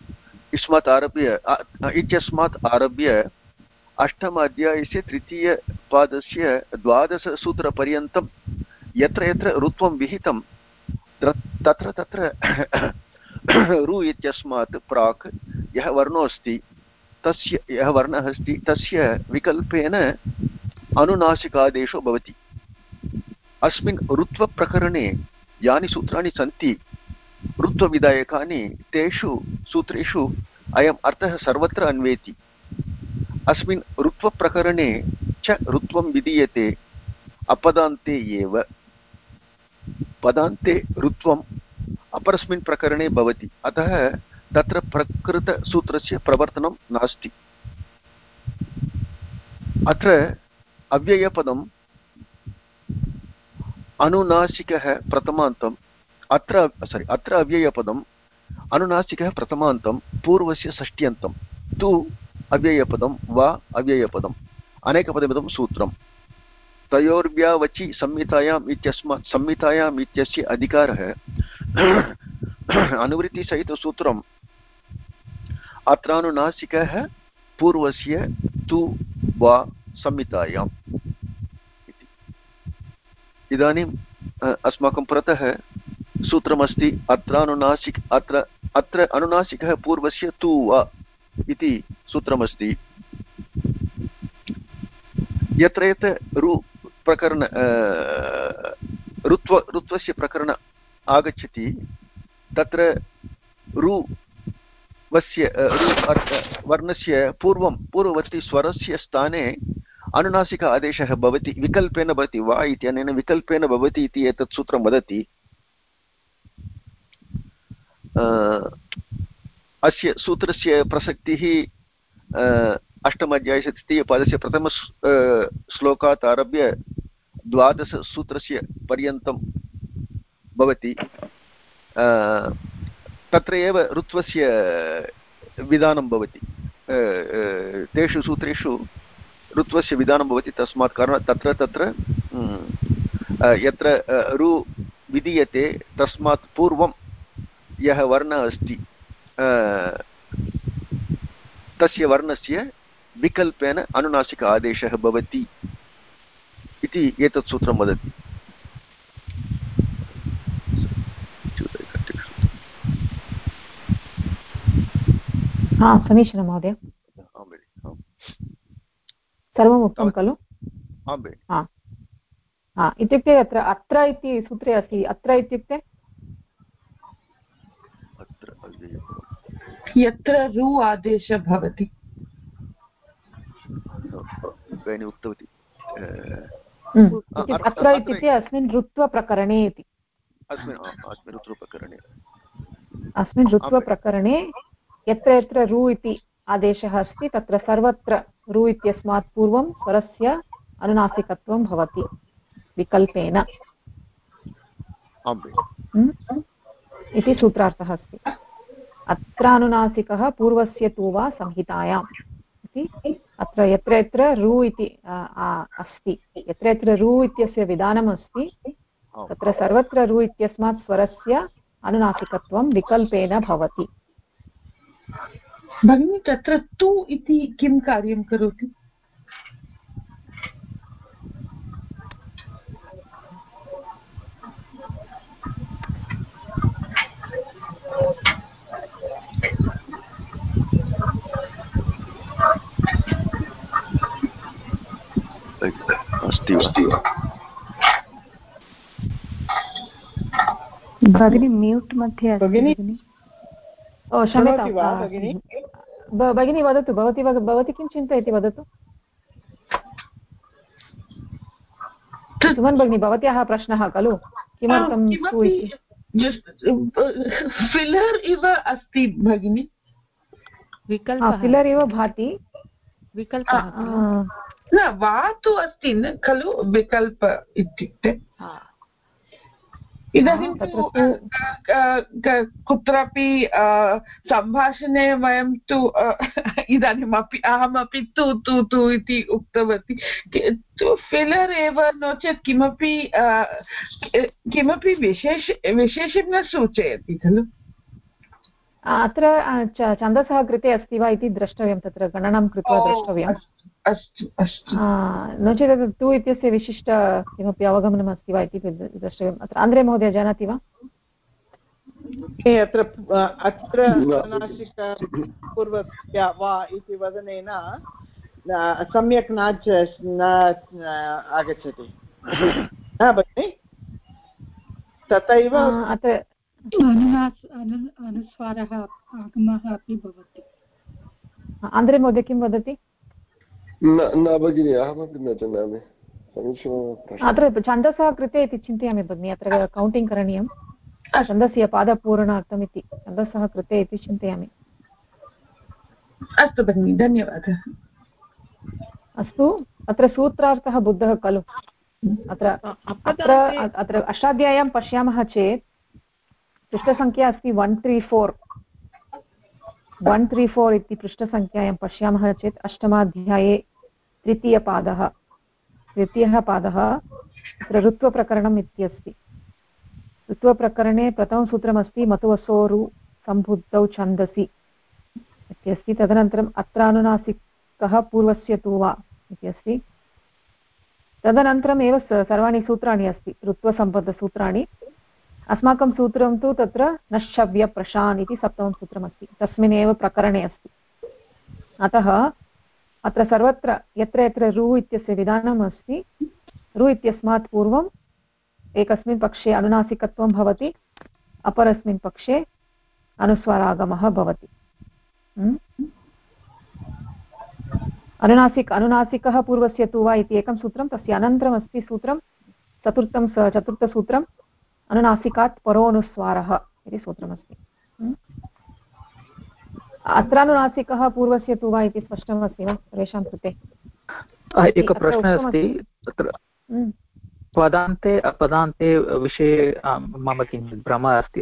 इत्यस्मात् आरभ्य अष्टमाध्यायस्य तृतीयपादस्य द्वादशसूत्रपर्यन्तं यत्र यत्र ऋत्वं विहितं तत्र तत्र रु इत्यस्मात् प्राक् यः वर्णः अस्ति तस्य विकल्पेन अनुनासिकादेशो भवति अस्मिन् ऋत्वप्रकरणे यानि सूत्राणि सन्ति ऋत्वविधायकानि तेषु सूत्रेषु अयम् अर्थः सर्वत्र अन्वेति अस्मिन् ऋत्वप्रकरणे च ऋत्वं विधीयते अपदान्ते एव पदान्ते ऋत्वम् अपरस्मिन् प्रकरणे भवति अतः तत्र प्रकृतसूत्रस्य प्रवर्तनं नास्ति अत्र अव्ययपदम् अनुनासिकः प्रथमान्तम् अत्र अव्ययपदम् अनुनासिकः प्रथमान्तं पूर्वस्य षष्ट्यन्तं तु अव्ययपदं वा अव्ययपदम् अनेकपदमिदं सूत्रम् तयोर्व्यावचि संहितायाम् इत्यस्य अधिकारः अनुवृत्तिसहितसूत्रम् अत्रानुनासिकः पूर्वस्य तु वा संहितायाम् इदानीम् अस्माकं पुरतः सूत्रमस्ति अत्र अनुनासिकः पूर्वस्य तु वा इति सूत्रमस्ति यत्र यत्र ऋत्वस्य प्रकरण आगच्छति तत्र वर्णस्य पूर्ववर्ती स्वरस्य स्थाने अनुनासिक आदेशः भवति विकल्पेन भवति वा इत्यनेन विकल्पेन भवति इति एतत् सूत्रं वदति अस्य सूत्रस्य प्रसक्तिः अष्टमाध्यायस्य तृतीयपादस्य प्रथम श्लोकात् आरभ्य द्वादशसूत्रस्य पर्यन्तं भवति तत्र एव ऋत्वस्य विधानं भवति तेषु सूत्रेषु ऋत्वस्य विधानं भवति तस्मात् कारणात् तत्र यत्र रु विधीयते तस्मात् पूर्वं यः वर्णः अस्ति तस्य वर्णस्य विकल्पेन अनुनासिक आदेशः भवति इति एतत् सूत्रं वदति समीचीनं महोदय सर्वम् उक्तं खलु इत्युक्ते अत्र इति सूत्रे अस्ति अत्र इत्युक्ते यत्र रु आदेशः भवति उक्तवती अत्र इत्युक्ते अस्मिन् ऋत्वप्रकरणे इति अस्मिन् ऋत्वप्रकरणे यत्र यत्र रु इति आदेशः अस्ति तत्र सर्वत्र रु इत्यस्मात् पूर्वं स्वरस्य अनुनासिकत्वं भवति विकल्पेन इति सूत्रार्थः अस्ति अत्र अनुनासिकः पूर्वस्य तु वा संहितायाम् इति अत्र यत्र यत्र रु इति अस्ति यत्र यत्र रु इत्यस्य विधानम् अस्ति तत्र सर्वत्र रु इत्यस्मात् स्वरस्य अनुनासिकत्वं विकल्पेन भवति भगिनी तत्र तु इति किं कार्यं करोति भगिनी म्यूट् मध्ये अस्ति क्षम्यतां भगिनी वदतु भवती किं चिन्तयति वदतु सुमन् भगिनी भवत्याः प्रश्नः खलु किमर्थं फिलर् इव अस्ति भगिनि फिलर् इव भाति विकल्पः न वा तु अस्ति न खलु विकल्प इत्युक्ते इदानीं तु कुत्रापि सम्भाषणे वयं तु इदानीमपि अहमपि तु तु तु इति उक्तवती फिलर् एव नो चेत् किमपि किमपि विशेषं न सूचयति खलु अत्र छन्दसः कृते अस्ति वा इति द्रष्टव्यं तत्र गणनां कृत्वा द्रष्टव्यम् अस्तु अस्तु नो चेत् तु इत्यस्य विशिष्ट किमपि अवगमनम् अस्ति वा इति द्रष्टव्यम् अत्र आन्द्रे महोदय जानाति वा अत्र पूर्वस्य वा इति वदनेन सम्यक् न आगच्छति भगिनि तथैव अत्र अनुस्वारः आगमः अपि भवति आन्द्रे महोदय किं वदति न भगिनि अहमपि न जानामि अत्र छन्दसः कृते इति चिन्तयामि भगिनि अत्र कौण्टिङ्ग् करणीयं छन्दस्य पादपूरणार्थम् इति छन्दसः कृते इति चिन्तयामि अस्तु भगिनि धन्यवादः अस्तु अत्र सूत्रार्थः बुद्धः खलु अत्र अष्टाध्याय्यां पश्यामः चेत् पृष्ठसङ्ख्या अस्ति 134 इति पृष्ठसङ्ख्यायां पश्यामः चेत् अष्टमाध्याये तृतीयः पादः अत्र ऋत्वप्रकरणम् इत्यस्ति ऋत्वप्रकरणे प्रथमसूत्रमस्ति मतुवसोरु सम्बुद्धौ छन्दसि इत्यस्ति तदनन्तरम् अत्र अनुनासिकः पूर्वस्य तु वा इत्यस्ति तदनन्तरमेव सर्वाणि सूत्राणि अस्ति ऋत्वसम्बद्धसूत्राणि अस्माकं सूत्रं तु तत्र नश्चव्यप्रशान् इति सप्तमं सूत्रमस्ति तस्मिन्नेव प्रकरणे अस्ति अतः अत्र सर्वत्र यत्र यत्र रु इत्यस्य विधानम् अस्ति रु इत्यस्मात् पूर्वम् एकस्मिन् पक्षे अनुनासिकत्वं भवति अपरस्मिन् पक्षे अनुस्वारागमः भवति अनुनासिकः पूर्वस्य तु वा इति एकं सूत्रं तस्य अनन्तरमस्ति सूत्रं चतुर्थसूत्रम् अनुनासिकात् परोनुस्वारः इति सूत्रमस्ति अत्रानुनासिकः पूर्वस्य तु वा इति स्पष्टमस्ति वा सर्वेषां कृते एकः प्रश्नः अस्ति तत्र पदान्ते अपदान्ते विषये मम किञ्चित् भ्रमः अस्ति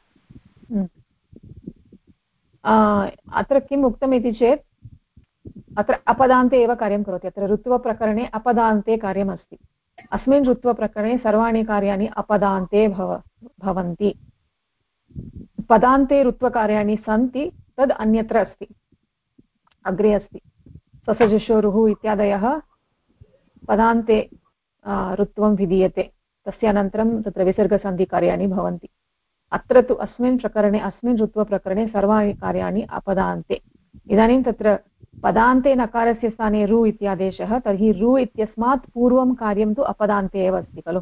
अत्र किम् उक्तम् इति चेत् अत्र अपदान्ते एव कार्यं करोति अत्र ऋत्वप्रकरणे अपदान्ते कार्यमस्ति अस्मिन् ऋत्वप्रकरणे सर्वाणि कार्याणि अपदान्ते भवन्ति पदान्ते ऋत्वकार्याणि सन्ति तद् अन्यत्र अस्ति अग्रे अस्ति ससजुषोरुः इत्यादयः पदान्ते ऋत्वं विधीयते तस्य अनन्तरं तत्र विसर्गसन्धिकार्याणि भवन्ति अत्र तु अस्मिन् प्रकरणे अस्मिन् ऋत्वप्रकरणे सर्वाणि कार्याणि अपदान्ते इदानीं तत्र पदान्ते नकारस्य स्थाने रु इत्यादेशः तर्हि रु इत्यस्मात् पूर्वं कार्यं तु अपदान्ते एव अस्ति खलु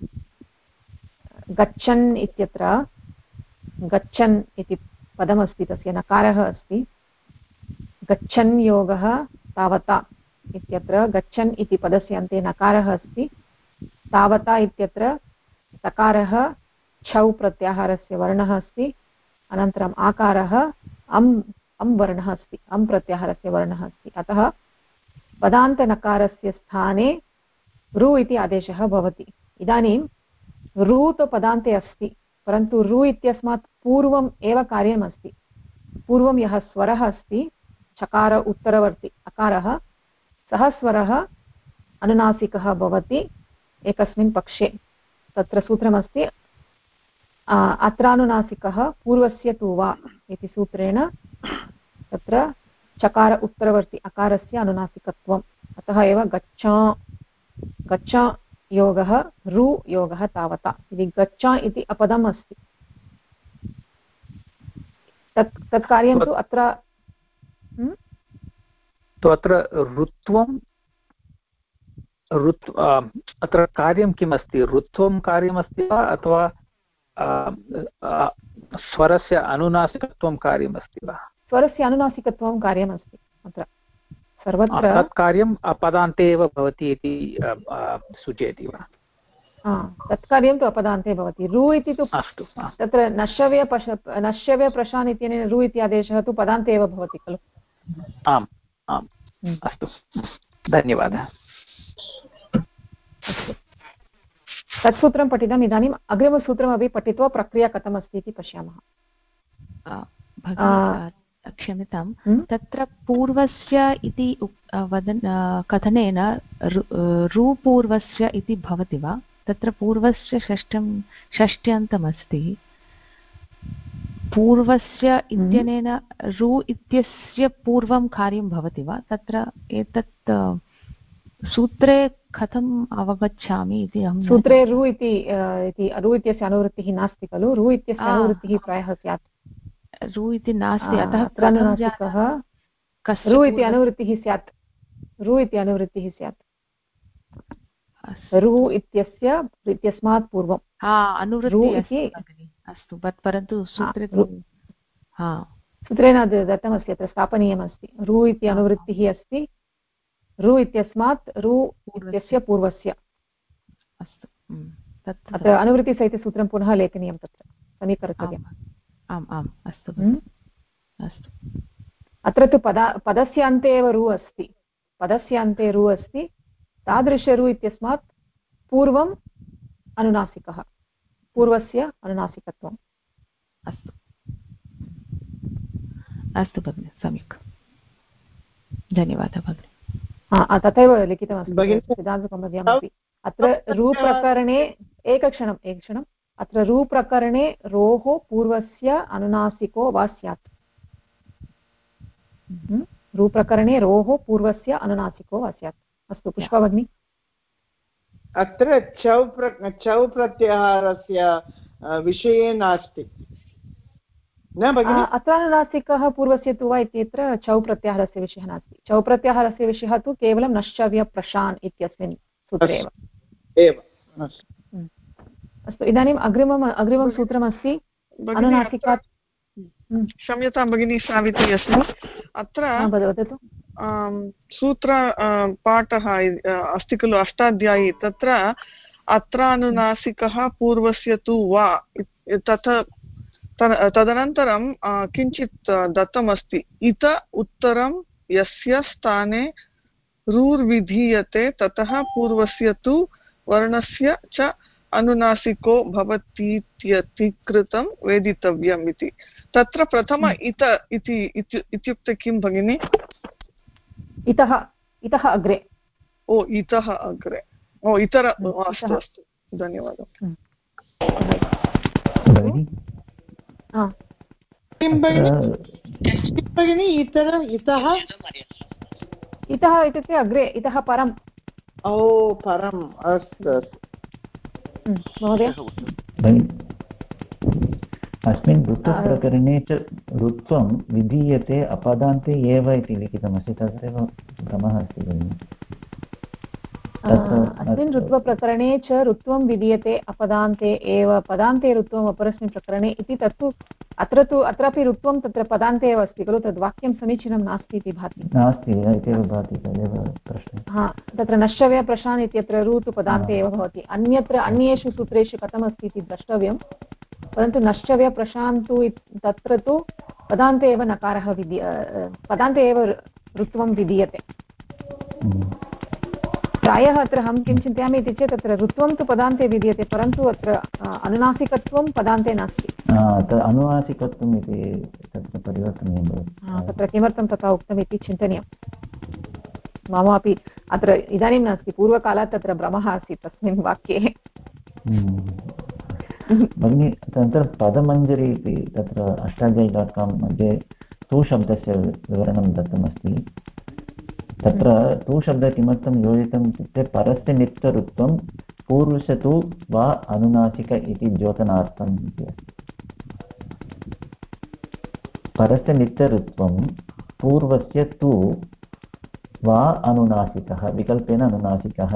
गच्छन् इत्यत्र गच्छन् इति पदमस्ति तस्य नकारः अस्ति गच्छन् योगः तावता इत्यत्र गच्छन् इति पदस्य अन्ते नकारः अस्ति तावता इत्यत्र तकारः छौ प्रत्याहारस्य वर्णः अस्ति अनन्तरम् आकारः अम् वर्णः अस्ति अम् प्रत्याहारस्य वर्णः अस्ति अतः पदान्तनकारस्य स्थाने रु इति आदेशः भवति इदानीं रु तु पदान्ते अस्ति परन्तु रु इत्यस्मात् पूर्वम् एव कार्यमस्ति पूर्वं यः स्वरः अस्ति चकार उत्तरवर्ति अकारः सः स्वरः अनुनासिकः भवति एकस्मिन् पक्षे तत्र सूत्रमस्ति अत्रानुनासिकः पूर्वस्य तु वा इति सूत्रेण तत्र चकार उत्तरवर्ति अकारस्य अनुनासिकत्वम् अतः एव गच्छ योगः रु योगः तावता इति गच्छ इति अपदम् अस्ति तत् कार्यं तु अत्र अत्र अत्र कार्यं किम् अस्ति ऋत्वं कार्यमस्ति वा अथवा स्वरस्य अनुनासिकत्वं कार्यमस्ति वा स्वरस्य अनुनासिकत्वं कार्यमस्ति अत्र सर्वत्र तत् कार्यं पदान्ते एव भवति इति सूचयति वा तत्कार्यं तु अपदान्ते भवति। रु इति तु तत्र नश्यव्यप्रशान् इत्यनेन रु इति आदेशः तु पदान्ते एव भवति खलु। आम् आम् अस्तु धन्यवादः। तत् सूत्रं पठितम्। इदानीम् अग्रिमसूत्रमपि पठित्वा प्रक्रिया कथमस्ति इति पश्यामः। क्षम्यतां, तत्र पूर्वस्य इति कथनेन रुपूर्वस्य इति भवति वा? तत्र पूर्वस्य षष्ट्यन्तमस्ति, पूर्वस्य इत्यनेन रु इत्यस्य पूर्वं कार्यं भवति वा? तत्र एतत् सूत्रे कथम् अवगच्छामि इति अहं सूत्रे रु इति रु इत्यस्य अनुवृत्तिः नास्ति खलु। रु इत्यस्य अनुवृत्तिः प्रायः स्यात्। रु इति नास्ति, अतः रु इति अनुवृत्तिः स्यात्। रु इति अनुवृत्तिः स्यात्। रु इत्यस्मात् पूर्वं अस्तु, परन्तु सूत्रे सूत्रेण दत्तमस्ति, अत्र स्थापनीयमस्ति। रु इति अनुवृत्तिः अस्ति, रु इत्यस्मात् रु इत्यस्य पूर्वस्य। अस्तु, अत्र अनुवृत्तिसहितसूत्रं पुनः लेखनीयं, तत्र समीकर्तव्यम्। आम् आम् अस्तु अस्तु। अत्र तु पदस्य अन्ते एव रु अस्ति, पदस्य अन्ते रु अस्ति, तादृश रु इत्यस्मात् पूर्वम् अनुनासिकः, पूर्वस्य अनुनासिकत्वम्। अस्तु अस्तु भगिनि, सम्यक्, धन्यवादः भगिनि। तथैव लिखितमस्ति सिद्धान्तकौमुद्यामपि। अत्र रुप्रकरणे एकक्षणम्, अत्र रुप्रकरणे रोः पूर्वस्य अनुनासिको वा स्यात्। रुप्रकरणे रोः पूर्वस्य अनुनासिको वा स्यात्। अस्तु पुष्पा भगिनी। अत्र चौ प्रत्याहारस्य विषये नास्ति न भगिनि? अत्र अनुनासिकः पूर्वस्य तु वा इत्यत्र चौ प्रत्याहारस्य विषयः नास्ति। चौ प्रत्याहारस्य विषयः तु केवलं नश्चव्यप्रशान् इत्यस्मिन् सूत्रे एव। अस्तु, इदानीम् अग्रिमं सूत्रमस्ति अनुनासिकात्। क्षम्यतां भगिनी, सावित्री अस्मि। अत्र वदतु। सूत्र पाठः अस्ति खलु अष्टाध्यायी, तत्र अत्र अनुनासिकः पूर्वस्य तु वा तदनन्तरं किञ्चित् दत्तमस्ति, इत उत्तरं यस्य स्थाने रुर्विधीयते ततः पूर्वस्य तु वर्णस्य च अनुनासिको भवतीत्यतिकृतं वेदितव्यम् इति। तत्र प्रथम इत इत्युक्ते किं भगिनि? इतः अग्रे। ओ इतः अग्रे, ओ इतर, अस्तु अस्तु, धन्यवादः। किं भगिनि इतः इत्युक्ते अग्रे, इतः परम्। ओ परम्, अस्तु अस्तु महोदय। अस्मिन् ऋतुप्रकरणे च ऋत्वं विधीयते अपदान्ते एव इति लिखितमस्ति, तत्रैव भ्रमः अस्ति भगिनि। अस्मिन् ऋत्वप्रकरणे च ऋत्वं विधीयते अपदान्ते एव, पदान्ते ऋत्वम् अपरस्मिन् प्रकरणे इति। तत्तु अत्रापि ऋत्वं तत्र पदान्ते एव अस्ति खलु, तद् वाक्यं समीचीनं नास्ति इति भाति। नास्ति इत्येव भाति, तदेव प्रश्नः। तत्र नश्चव्यप्रशान् इत्यत्र रु तु पदान्ते एव भवति। अन्येषु सूत्रेषु कथमस्ति इति द्रष्टव्यं, परन्तु नश्चव्यप्रशान् तु तत्र तु पदान्ते एव नकारः पदान्ते एव ऋत्वं विधीयते। प्रायः अत्र अहं किं चिन्तयामि इति चेत् अत्र ऋत्वं तु पदान्ते विधीयते, परन्तु अत्र अनुनासिकत्वं पदान्ते नास्ति। अनुनासिकत्वम् इति तत्र परिवर्तनीयं भवति। तत्र किमर्थं तथा उक्तम् इति चिन्तनीयं। मम अपि अत्र इदानीं नास्ति, पूर्वकालात् तत्र भ्रमः आसीत् तस्मिन् वाक्ये। भगिनि, तदनन्तरं पदमञ्जरी इति तत्र अष्टाध्यायी.com मध्ये तु शब्दस्य विवरणं दत्तमस्ति। तत्र तु शब्दः किमर्थं योजितम् इत्युक्ते परस्य नित्यऋत्वं पूर्वस्य तु वा अनुनासिक इति द्योतनार्थम् इति अस्ति। परस्य नित्यऋत्वं पूर्वस्य तु वा अनुनासिकः, विकल्पेन अनुनासिकः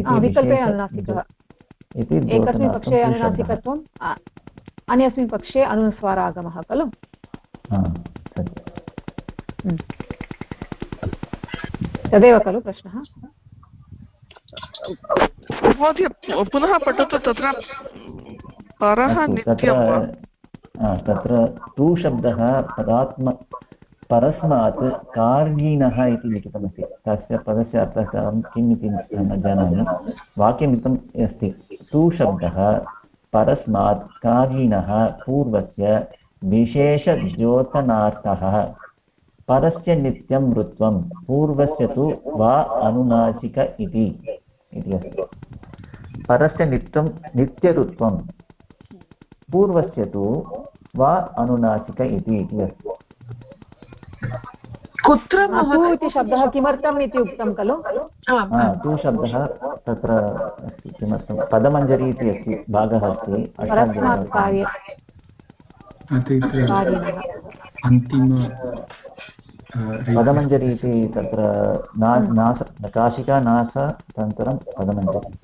इति एकस्मिन् पक्षे अनुनासिकत्वम्, अन्यस्मिन् पक्षे अनुस्वारागमः खलु। तदेव खलु प्रश्नः। महोदय पुनः पठतु तत्र परः नित्यं वा? तत्र तु शब्दः परस्मात् कार्यिणः इति लिखितमस्ति। तस्य पदस्य अर्थः अहं किम् इति न जानामि। वाक्यमिदम् अस्ति तु शब्दः परस्मात् कार्यिणः पूर्वस्य विशेषद्योतनार्थः परस्य नित्यं ऋत्वं पूर्वस्य तु वा अनुनासिक इति अस्ति। परस्य नित्यऋत्वं पूर्वस्य तु वा अनुनासिक इति अस्ति। कुत्र इति शब्दः किमर्थम् इति उक्तं खलु? तु शब्दः तत्र अस्ति किमर्थं पदमञ्जरी इति अस्ति भागः अस्ति पदमञ्जरी इति तत्र काशिका नास अनन्तरं पदमञ्जरी।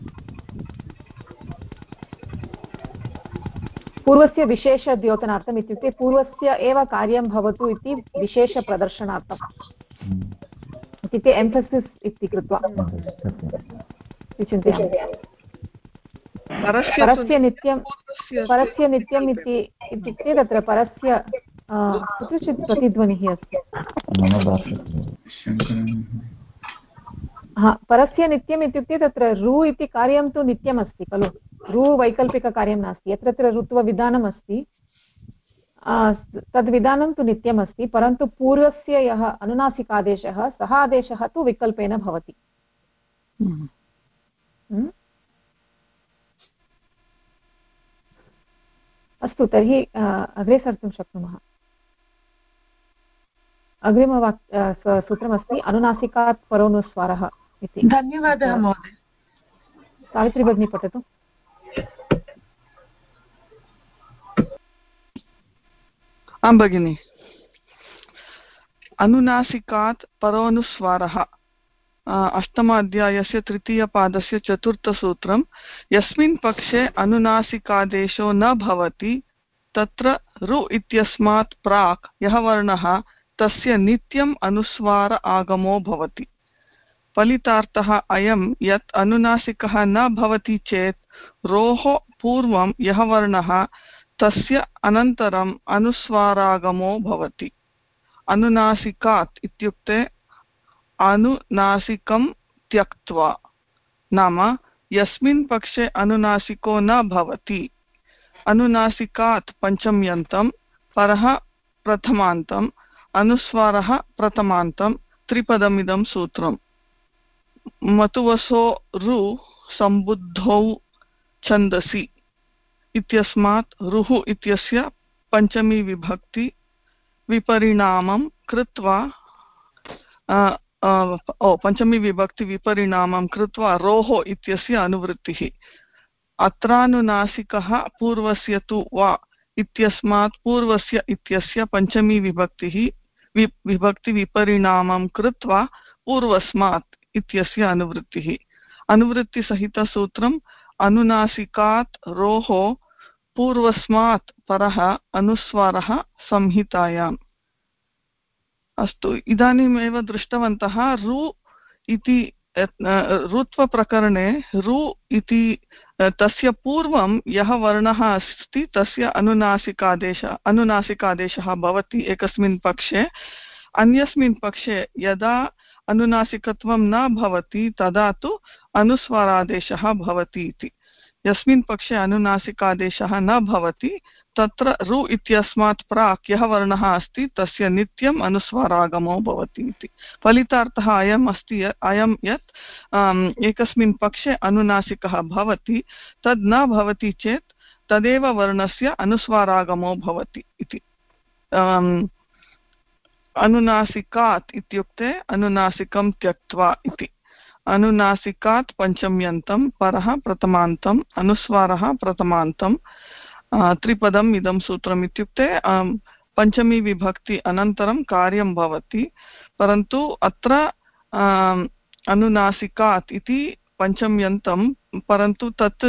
पूर्वस्य विशेषद्योतनार्थम् इत्युक्ते पूर्वस्य एव कार्यं भवतु इति विशेषप्रदर्शनार्थम् इत्युक्ते एम्फसिस् इति कृत्वा चिन्तयामि। परस्य नित्यम् इत्युक्ते तत्र परस्य कुत्रचित् प्रतिध्वनिः अस्ति। परस्य नित्यम् इत्युक्ते तत्र रु इति कार्यं तु नित्यमस्ति खलु। रु वैकल्पिककार्यं नास्ति। यत्र यत्र ऋत्वविधानम् अस्ति तद्विधानं तु नित्यमस्ति, परन्तु पूर्वस्य यः अनुनासिकादेशः सः आदेशः तु विकल्पेन भवति। अस्तु, तर्हि अग्रे सर्तुं शक्नुमः। सूत्रमस्ति अनुनासिकात् परोनुस्वारः इति। धन्यवादः महोदय। सावित्री भगिनी पठतु। आं भगिनि। अनुनासिकात् परोनुस्वारः अष्टमाध्यायस्य तृतीयपादस्य चतुर्थसूत्रं। यस्मिन् पक्षे अनुनासिकादेशो न भवति तत्र रु इत्यस्मात् प्राक् यः वर्णः तस्य नित्यम् अनुस्वार आगमो भवति। फलितार्थः अयं यत् अनुनासिकः न भवति चेत् रोः पूर्वं यः वर्णः तस्य अनन्तरम् अनुस्वारागमो भवति। अनुनासिकात् इत्युक्ते अनुनासिकं त्यक्त्वा, नाम यस्मिन् पक्षे अनुनासिको न भवति। अनुनासिकात् पञ्चम्यन्तं, परः प्रथमान्तम्, अनुस्वारः प्रथमान्तं, त्रिपदमिदं सूत्रम्। मतुवसो रु सम्बुद्धौ छन्दसि इत्यस्मात् रुः इत्यस्य पञ्चमी विभक्ति विपरिणामं कृत्वा पञ्चमी विभक्ति विपरिणामं कृत्वा रोः इत्यस्य अनुवृत्तिः। अत्रानुनासिकः पूर्वस्य तु वा इत्यस्मात् पूर्वस्य इत्यस्य पञ्चमी विभक्ति विपरिणामं कृत्वा पूर्वस्मात् इत्यस्य अनुवृत्तिः। अनुवृत्तिसहितसूत्रम् अनुनासिकात् रोः पूर्वस्मात् परः अनुस्वारः संहितायाम्। अस्तु, इदानीमेव दृष्टवन्तः रु इति ऋत्वप्रकरणे रु इति तस्य पूर्वं यः वर्णः अस्ति तस्य अनुनासिकादेशः भवति एकस्मिन् पक्षे। अन्यस्मिन् पक्षे यदा अनुनासिकत्वं न भवति तदा तु अनुस्वारादेशः भवति इति। यस्मिन् पक्षे अनुनासिकादेशः न भवति तत्र रु इत्यस्मात् प्राक् यः वर्णः अस्ति तस्य नित्यम् अनुस्वारागमो भवति इति। फलितार्थः अयं यत् एकस्मिन् पक्षे अनुनासिकः भवति तद् न भवति चेत् तदेव वर्णस्य अनुस्वारागमो भवति इति। अनुनासिकात् इत्युक्ते अनुनासिकं त्यक्त्वा इति। अनुनासिकात् पञ्चम्यन्तं, परः प्रथमान्तम्, अनुस्वारः प्रथमान्तं, त्रिपदम् इदं सूत्रम् इत्युक्ते पञ्चमी विभक्ति अनन्तरं कार्यं भवति, परन्तु अत्र अनुनासिकात् इति पञ्चम्यन्तं, परन्तु तत्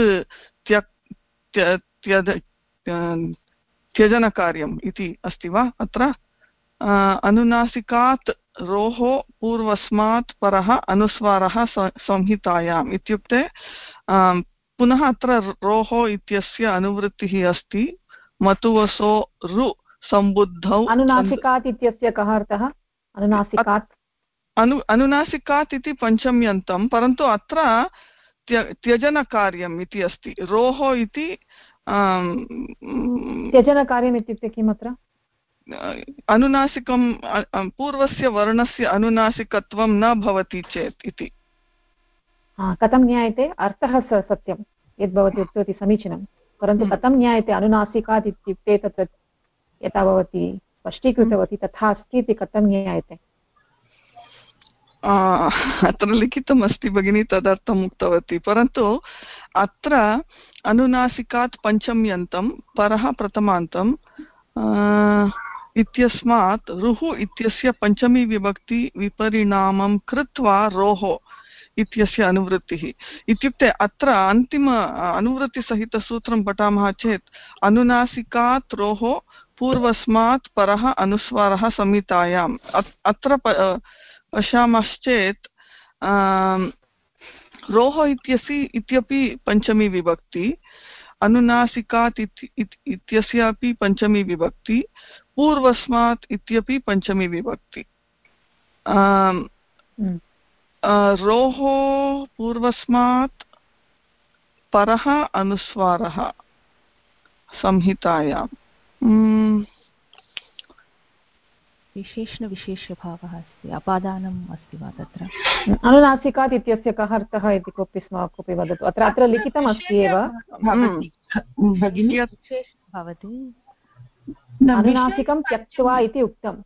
त्यजनकार्यम् इति अस्ति वा? अत्र अनुनासिकात् रोः पूर्वस्मात् परः अनुस्वारः संहितायाम् इत्युक्ते पुनः अत्र रोः इत्यस्य अनुवृत्तिः अस्ति मतुवसो रु सम्बुद्धौ। अनुनासिकात् इत्यस्य कः अर्थः? अनुनासिकात् अनुनासिकात् इति पञ्चम्यन्तं, परन्तु अत्र त्यजनकार्यम् इति अस्ति। रोः इति त्यजनकार्यम् इत्युक्ते किम्? अत्र अनुनासिकं पूर्वस्य वर्णस्य अनुनासिकत्वं न भवति चेत् इति। कथं ज्ञायते? अर्थः सत्यं यद् भवती उक्तवती समीचीनं, परन्तु कथं ज्ञायते अनुनासिकात् इत्युक्ते तत्र यथा भवती स्पष्टीकृतवती तथा अस्ति इति कथं ज्ञायते? अत्र लिखितम् अस्ति भगिनी, तदर्थम् उक्तवती, परन्तु अत्र अनुनासिकात् पञ्चम्यन्तं परः प्रथमान्तं इत्यस्मात् रुः इत्यस्य पञ्चमी विभक्ति विपरिणामं कृत्वा रोः इत्यस्य अनुवृत्तिः इत्युक्ते अत्र अन्तिम अनुवृत्तिसहितसूत्रं पठामः चेत् अनुनासिकात् रोः पूर्वस्मात् परः अनुस्वारः संहितायाम् अत्र पश्यामश्चेत् रोः इत्यपि पञ्चमी विभक्ति, अनुनासिकात् इत्यस्यापि पञ्चमी विभक्ति, पूर्वस्मात् इत्यपि पञ्चमी विभक्ति। रोः पूर्वस्मात् परः अनुस्वारः संहितायाम् विशेषणविशेषभावः अस्ति, अपादानम् अस्ति वा तत्र? अनुनासिकात् इत्यस्य कः अर्थः इति कोऽपि वदतु। अत्र लिखितम् अस्ति एव भवति अनुनासिकं त्यक्त्वा इति उक्तं।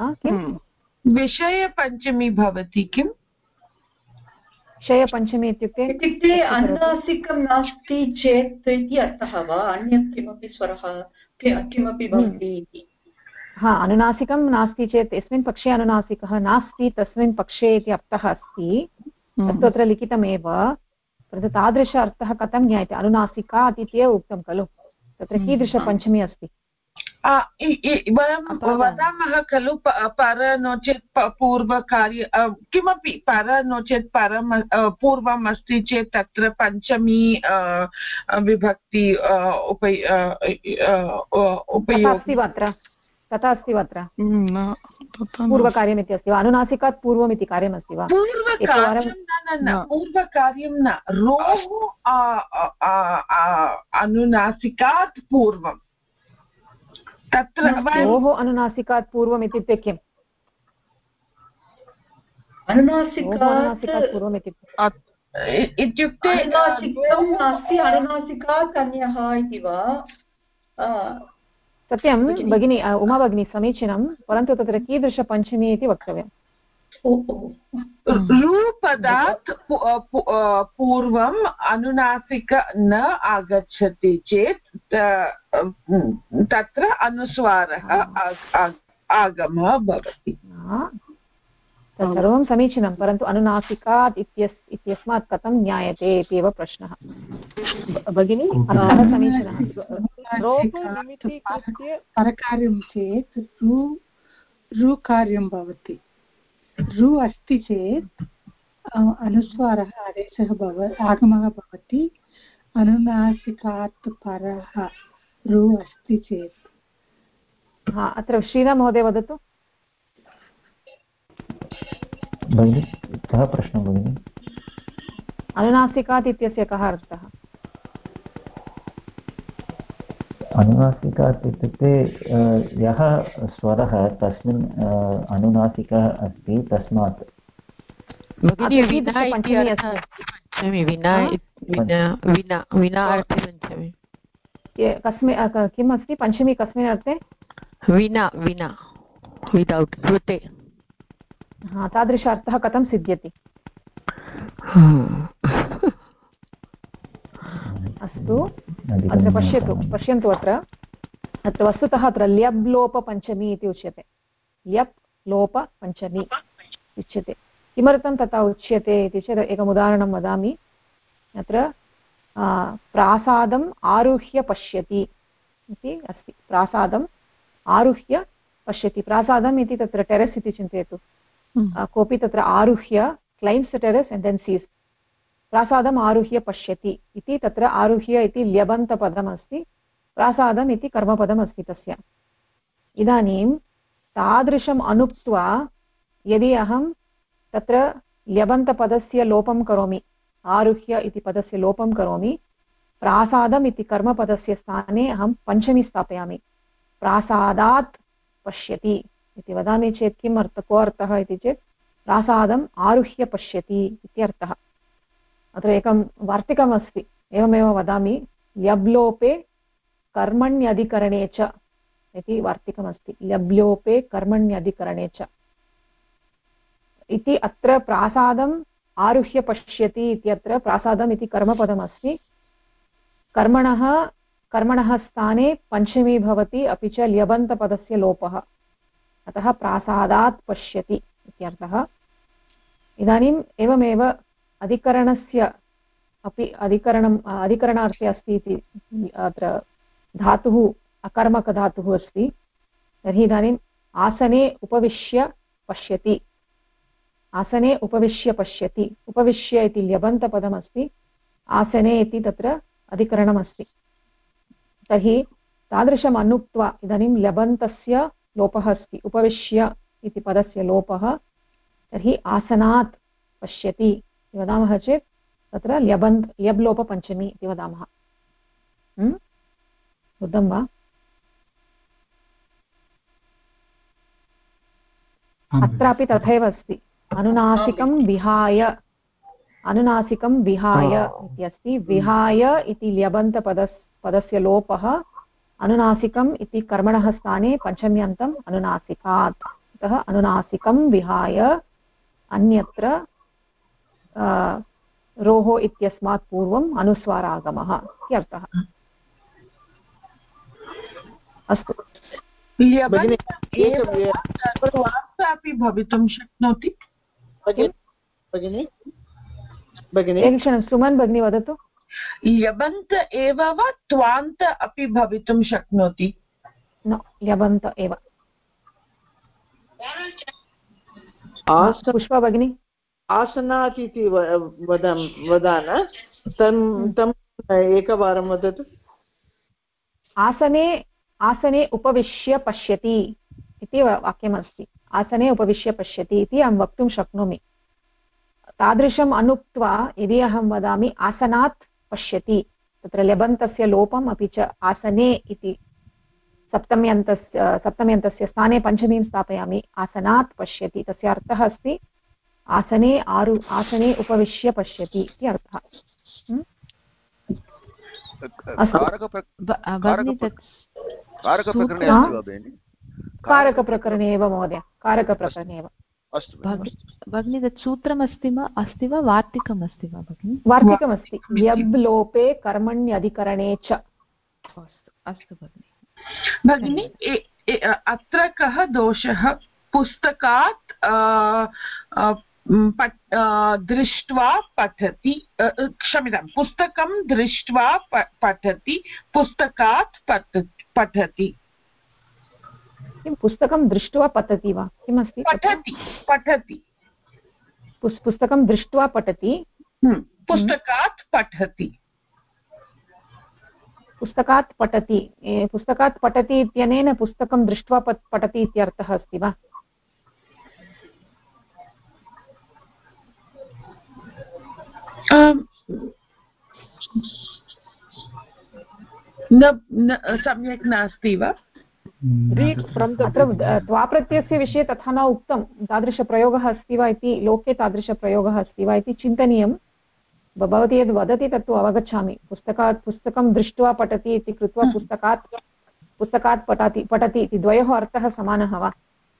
विषयपञ्चमी भवति किम्? विषयपञ्चमी इत्युक्ते अनुनासिकं नास्ति चेत् इति अर्थः वा? अन्यत् किमपि स्वरः किमपि भवति इति? अनुनासिकं नास्ति चेत् यस्मिन् पक्षे अनुनासिकः नास्ति तस्मिन् पक्षे इति अर्थः अस्ति, तत्तु अत्र लिखितमेव, परन्तु तादृश अर्थः कथं ज्ञायते? अनुनासिकात् इत्येव उक्तं खलु, तत्र कीदृशपञ्चमी अस्ति? वयं वदामः खलु पर नो चेत् पूर्वकार्य किमपि पर नो चेत् परं पूर्वम् अस्ति चेत् तत्र पञ्चमी विभक्ति उपयोग तथा अस्ति वा? अत्र पूर्वकार्यम् इति अस्ति वा? अनुनासिकात् पूर्वम् इति कार्यमस्ति वा? पूर्वकार्यं न, रोः अनुनासिकात् पूर्वं, तत्र रोः अनुनासिकात् पूर्वम् इत्युक्ते किम्? अनुनासिकात् पूर्वम् इत्युक्ते नास्ति, अनुनासिकात् अन्यः इति वा? सत्यं भगिनी, उमा भगिनी समीचीनं, परन्तु तत्र कीदृशपञ्चमी इति वक्तव्यम्। रूपदात् पूर्वम् अनुनासिक न आगच्छति चेत् तत्र अनुस्वारः आगमः भवति। सर्वं समीचीनं, परन्तु अनुनासिकात् इत्यस्मात् कथं ज्ञायते इत्येव प्रश्नः भगिनी। समीचीनः। परकार्यं चेत् रुकार्यं भवति। रु अस्ति चेत् अनुस्वारः आदेशः आगमः भवति। अनुनासिकात् परः रु अस्ति चेत्। अत्र श्रीराम महोदय वदतु। भगिनी, कः प्रश्नः भगिनी? अनुनासिकात् इत्यस्य कः अर्थः? अनुनासिकात् इत्युक्ते यः स्वरः तस्मिन् अनुनासिकः अस्ति तस्मात्। किम् अस्ति पञ्चमी कस्मिन् अर्थे? विना विना विदौट् कृते। तादृश अर्थः कथं सिद्ध्यति? अस्तु, अत्र पश्यन्तु अत्र वस्तुतः अत्र ल्यब् लोपपञ्चमी इति उच्यते। ल्यप् लोपपञ्चमी उच्यते। किमर्थं तथा उच्यते इति चेत् एकम् उदाहरणं वदामि। अत्र प्रासादम् आरुह्य पश्यति इति अस्ति। प्रासादम् आरुह्य पश्यति। प्रासादम् इति तत्र टेरेस् इति चिन्तयतु। कोऽपि तत्र आरुह्य climbs the terrace and then sees प्रासादम् आरुह्य पश्यति इति तत्र आरुह्य इति ल्यबन्तपदमस्ति प्रासादम् इति कर्मपदमस्ति तस्य इदानीं तादृशम् अनुक्त्वा यदि अहं तत्र ल्यबन्तपदस्य लोपं करोमि आरुह्य इति पदस्य लोपं करोमि प्रासादम् इति कर्मपदस्य स्थाने अहं पञ्चमी स्थापयामि प्रासादात् पश्यति इति वदामि चेत् किम् को अर्थः इति चेत् प्रासादम् आरुह्य पश्यति इत्यर्थः अत्र एकं वार्तिकमस्ति एवमेव वदामि ल्यब्लोपे कर्मण्यधिकरणे च इति वार्तिकमस्ति ल्यब्लोपे कर्मण्यधिकरणे च इति अत्र प्रासादम् आरुह्य पश्यति इत्यत्र प्रासादम् इति कर्मपदमस्ति कर्मणः स्थाने पञ्चमी भवति अपि च ल्यबन्तपदस्य लोपः अतः प्रासादात् पश्यति इत्यर्थः इदानीम् एवमेव अधिकरणस्य अपि अधिकरणार्थे अस्ति इति अत्र धातुः अकर्मकधातुः अस्ति तर्हि इदानीम् आसने उपविश्य पश्यति आसने उपविश्य पश्यति उपविश्य इति ल्यबन्तपदमस्ति आसने इति तत्र अधिकरणमस्ति तर्हि तादृशम् अनुक्त्वा इदानीं ल्यबन्तस्य लोपः अस्ति उपविश्य इति पदस्य लोपः तर्हि आसनात् पश्यति इति वदामः चेत् तत्र ल्यब्लोपपञ्चमी इति वदामः बुद्धं वा अत्रापि तथैव अस्ति अनुनासिकं विहाय इति अस्ति विहाय इति ल्यबन्तपदस्य लोपः अनुनासिकम् इति कर्मणः स्थाने पञ्चम्यन्तम् अनुनासिकात् अतः अनुनासिकं विहाय अन्यत्र रोः इत्यस्मात् पूर्वम् अनुस्वारागमः इत्यर्थः अस्तु अपि भवितुं शक्नोति एकक्षणं सुमन् भगिनी वदतु ल्यबन्त एव वा त्वान्त अपि भवितुं शक्नोति न ल्यबन्त एव पुष्पा भगिनी आसनात् इति वदान तम् एकवारं वदतु आसने उपविश्य पश्यति इति वाक्यमस्ति आसने उपविश्य पश्यति इति अहं वक्तुं शक्नोमि तादृशम् अनुक्त्वा यदि अहं वदामि आसनात् पश्यति तत्र ल्यबन्तस्य लोपम् अपि च आसने इति सप्तम्यन्तस्य स्थाने पञ्चमीं स्थापयामि आसनात् पश्यति तस्य अर्थः अस्ति आसने उपविश्य पश्यति इति अर्थः कारकप्रकरणे एव महोदय कारकप्रकरणे एव भगिनी तत् सूत्रमस्ति वा वार्तिकम् अस्ति वा भगिनी वार्तिकमस्ति ल्यब् लोपे कर्मण्यधिकरणे च अस्तु भगिनी अत्र कः दोषः पुस्तकात् दृष्ट्वा पठति क्षम्यतां पुस्तकं दृष्ट्वा पठति पुस्तकात् पठति किं पुस्तकं दृष्ट्वा पठति वा किमस्ति पठति पुस्तकं दृष्ट्वा पठति पुस्तकात् पठति पुस्तकात् पठति इत्यनेन पुस्तकं दृष्ट्वा पठति इत्यर्थः अस्ति वा सम्यक् नास्ति वा अत्र त्वाप्रत्ययस्य विषये तथा न उक्तं तादृशप्रयोगः अस्ति वा इति लोके तादृशप्रयोगः अस्ति वा इति चिन्तनीयं भवती यद् वदति तत्तु अवगच्छामि पुस्तकं दृष्ट्वा पठति इति कृत्वा पुस्तकात् पठति इति द्वयोः अर्थः समानः वा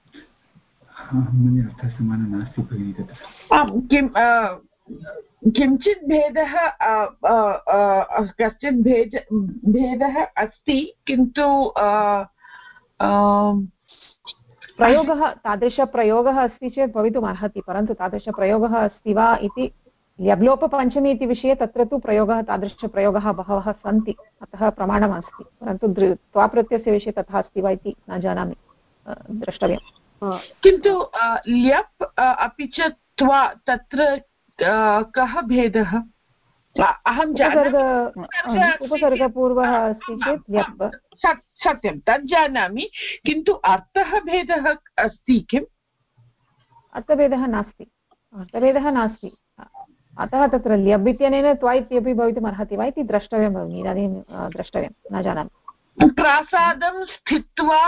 किञ्चित् भेदः कश्चित् भेदः अस्ति किन्तु प्रयोगः तादृशप्रयोगः अस्ति चेत् भवितुम् अर्हति परन्तु तादृशप्रयोगः अस्ति वा इति ल्यब्लोपपञ्चमी इति विषये तत्र तु प्रयोगः तादृशप्रयोगः बहवः सन्ति अतः प्रमाणमस्ति परन्तु त्वाप्रत्ययस्य विषये तथा अस्ति वा इति न जानामि द्रष्टव्यम् किन्तु ल्यप् अपि च त्वा तत्र कः भेदः? अहं उपसर्गपूर्वः अस्ति चेत् ल्यप् सत्यं तत् जानामि, किन्तु अर्थः भेदः अस्ति किम्? अर्थभेदः नास्ति, अर्थभेदः नास्ति। अतः तत्र ल्यब् इत्यनेन त्वा इत्यपि भवितुम् अर्हति वा इति द्रष्टव्यं भगिनि, इदानीं द्रष्टव्यं, न जानामि। प्रासादं स्थित्वा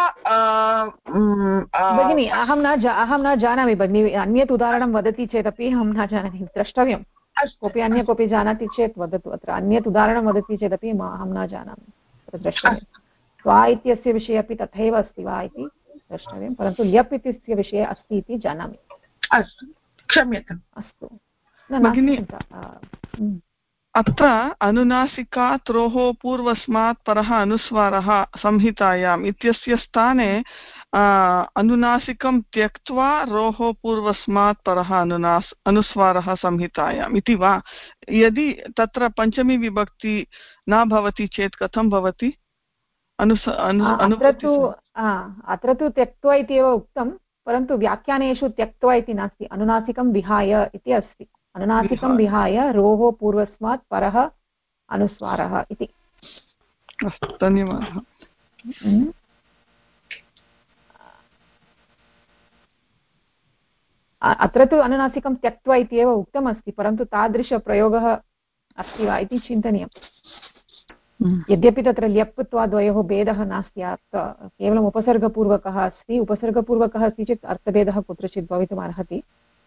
भगिनि अहं न जानामि भगिनि, अन्यत् उदाहरणं वदति चेदपि अहं न जानामि, द्रष्टव्यं। कोऽपि अन्य कोऽपि जानाति चेत् वदतु। अत्र अन्यत् उदाहरणं वदति चेदपि अहं न जानामि, द्रष्टव्यं। त्वा इत्यस्य विषये अपि तथैव अस्ति वा इति द्रष्टव्यं, परन्तु ल्यप् इत्यस्य विषये अस्ति इति जानामि। अस्तु, क्षम्यताम्। अस्तु भगिनि, अत्र अनुनासिकात् रोः पूर्वस्मात् परः अनुस्वारः संहितायाम् इत्यस्य स्थाने अनुनासिकं त्यक्त्वा रोः पूर्वस्मात् परः अनुस्वारः संहितायाम् इति वा? यदि तत्र पञ्चमी विभक्ति न भवति चेत् कथं भवति? अत्र तु त्यक्त्वा इति एव उक्तं, परन्तु व्याख्यानेषु त्यक्त्वा इति नास्ति, अनुनासिकं विहाय इति अस्ति। अनुनासिकं विहाय रोः पूर्वस्मात् परः अनुस्वारः इति। धन्यवादः। अत्र तु अनुनासिकं त्यक्त्वा इति एव उक्तमस्ति, परन्तु तादृशप्रयोगः अस्ति वा इति चिन्तनीयम्। यद्यपि तत्र ल्यप्त्वाद्वयोः भेदः नास्ति, केवलम् उपसर्गपूर्वकः अस्ति। उपसर्गपूर्वकः अस्ति चेत् अर्थभेदः कुत्रचित् भवितुम् अर्हति,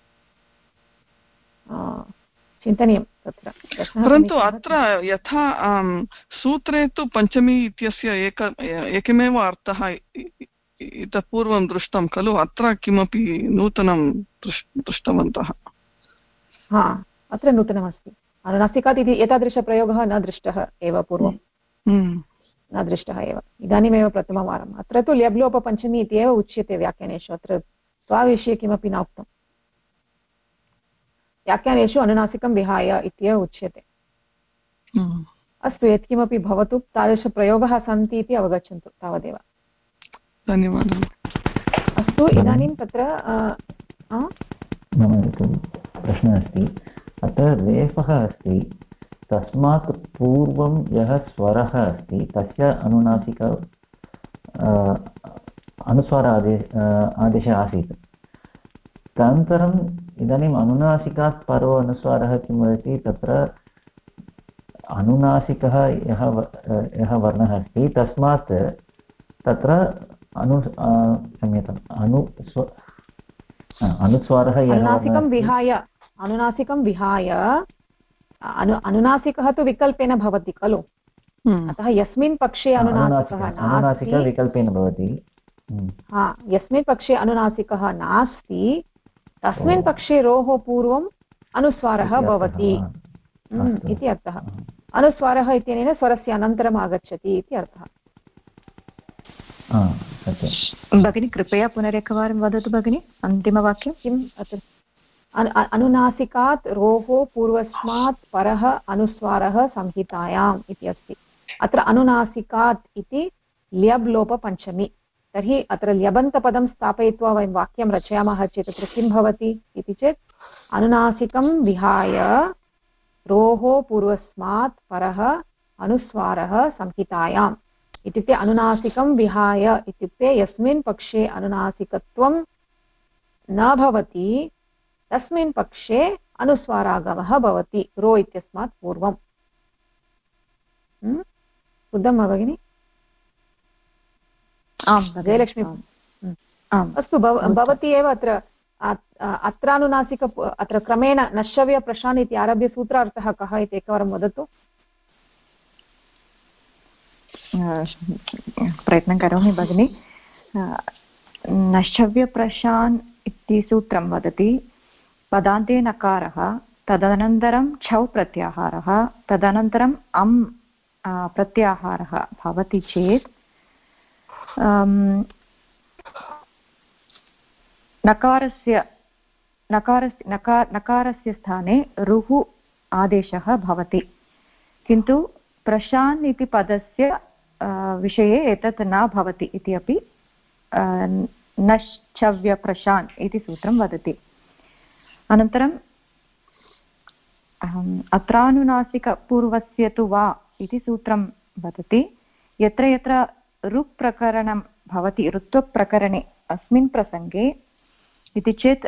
चिन्तनीयं तत्र। परन्तु अत्र यथा सूत्रे तु पञ्चमी इत्यस्य एकमेव अर्थः इतः पूर्वं दृष्टं खलु, अत्र किमपि नूतनं दृष्टवन्तः? अत्र नूतनमस्ति। अनुनासिकात् इति एतादृशप्रयोगः न दृष्टः एव पूर्वं, न दृष्टः एव, इदानीमेव प्रथमवारम्। अत्र तु ल्यब्लोपपञ्चमी इति एव उच्यते व्याख्यानेषु, अत्र स्वाविषये किमपि न उक्तम्। व्याख्यानेषु अनुनासिकं विहाय इत्येव उच्यते। अस्तु, यत्किमपि भवतु, तादृशप्रयोगाः सन्ति इति अवगच्छन्तु, तावदेव। धन्यवादः। अस्तु, इदानीं तत्र मम एकः प्रश्नः अस्ति। अत्र रेफः अस्ति, तस्मात् पूर्वं यः स्वरः अस्ति तस्य अनुनासिक अनुस्वार आदेशः आसीत्। तदनन्तरम् इदानीम् अनुनासिकात् परो अनुस्वारः किं वदति? तत्र अनुनासिकः यः वर्णः अस्ति तस्मात् तत्र क्षम्यताम् अनुस्वारः अनुनासिकं विहाय अनुनासिकः तु विकल्पेन भवति खलु, अतः यस्मिन् पक्षे अनुनासिकः विकल्पेन भवति, यस्मिन् पक्षे अनुनासिकः नास्ति तस्मिन् पक्षे रोः पूर्वम् अनुस्वारः भवति इति अर्थः। अनुस्वारः इत्यनेन स्वरस्य अनन्तरम् आगच्छति इति अर्थः। भगिनी कृपया पुनरेकवारं वदतु भगिनी, अन्तिमवाक्यं किम्? अत्र अनुनासिकात् रोः पूर्वस्मात् परः अनुस्वारः संहितायाम् इति अस्ति। अत्र अनुनासिकात् इति ल्यब् लोपपञ्चमी। तर्हि अत्र ल्यबन्तपदं स्थापयित्वा वयं वाक्यं रचयामः चेत् तत्र किं भवति इति चेत् अनुनासिकं विहाय रोः पूर्वस्मात् परः अनुस्वारः संहितायाम्। इत्युक्ते अनुनासिकं विहाय इत्युक्ते यस्मिन् पक्षे अनुनासिकत्वं न भवति तस्मिन् पक्षे अनुस्वारागमः भवति रो इत्यस्मात् पूर्वम्। बुद्धं वा भगिनि? जयलक्ष्मी। अस्तु, भवती एव अत्र अत्रानुनासिक अत्र क्रमेण नश्यव्यप्रशान् इति आरभ्य सूत्रार्थः कः इति एकवारं वदतु। प्रयत्नं करोमि भगिनि। नश्यव्यप्रशान् इति सूत्रं वदति पदान्ते नकारः, तदनन्तरं छौ प्रत्याहारः, तदनन्तरम् अम् प्रत्याहारः भवति चेत् नकारस्य स्थाने रुः आदेशः भवति। किन्तु प्रशान् इति पदस्य विषये एतत् न भवति इति अपि नश्चव्यप्रशान् इति सूत्रं वदति। अनन्तरं अत्रानुनासिकपूर्वस्य तु वा इति सूत्रं वदति। यत्र यत्र ऋक् प्रकरणं भवति ऋत्वप्रकरणे अस्मिन् प्रसङ्गे इति चेत्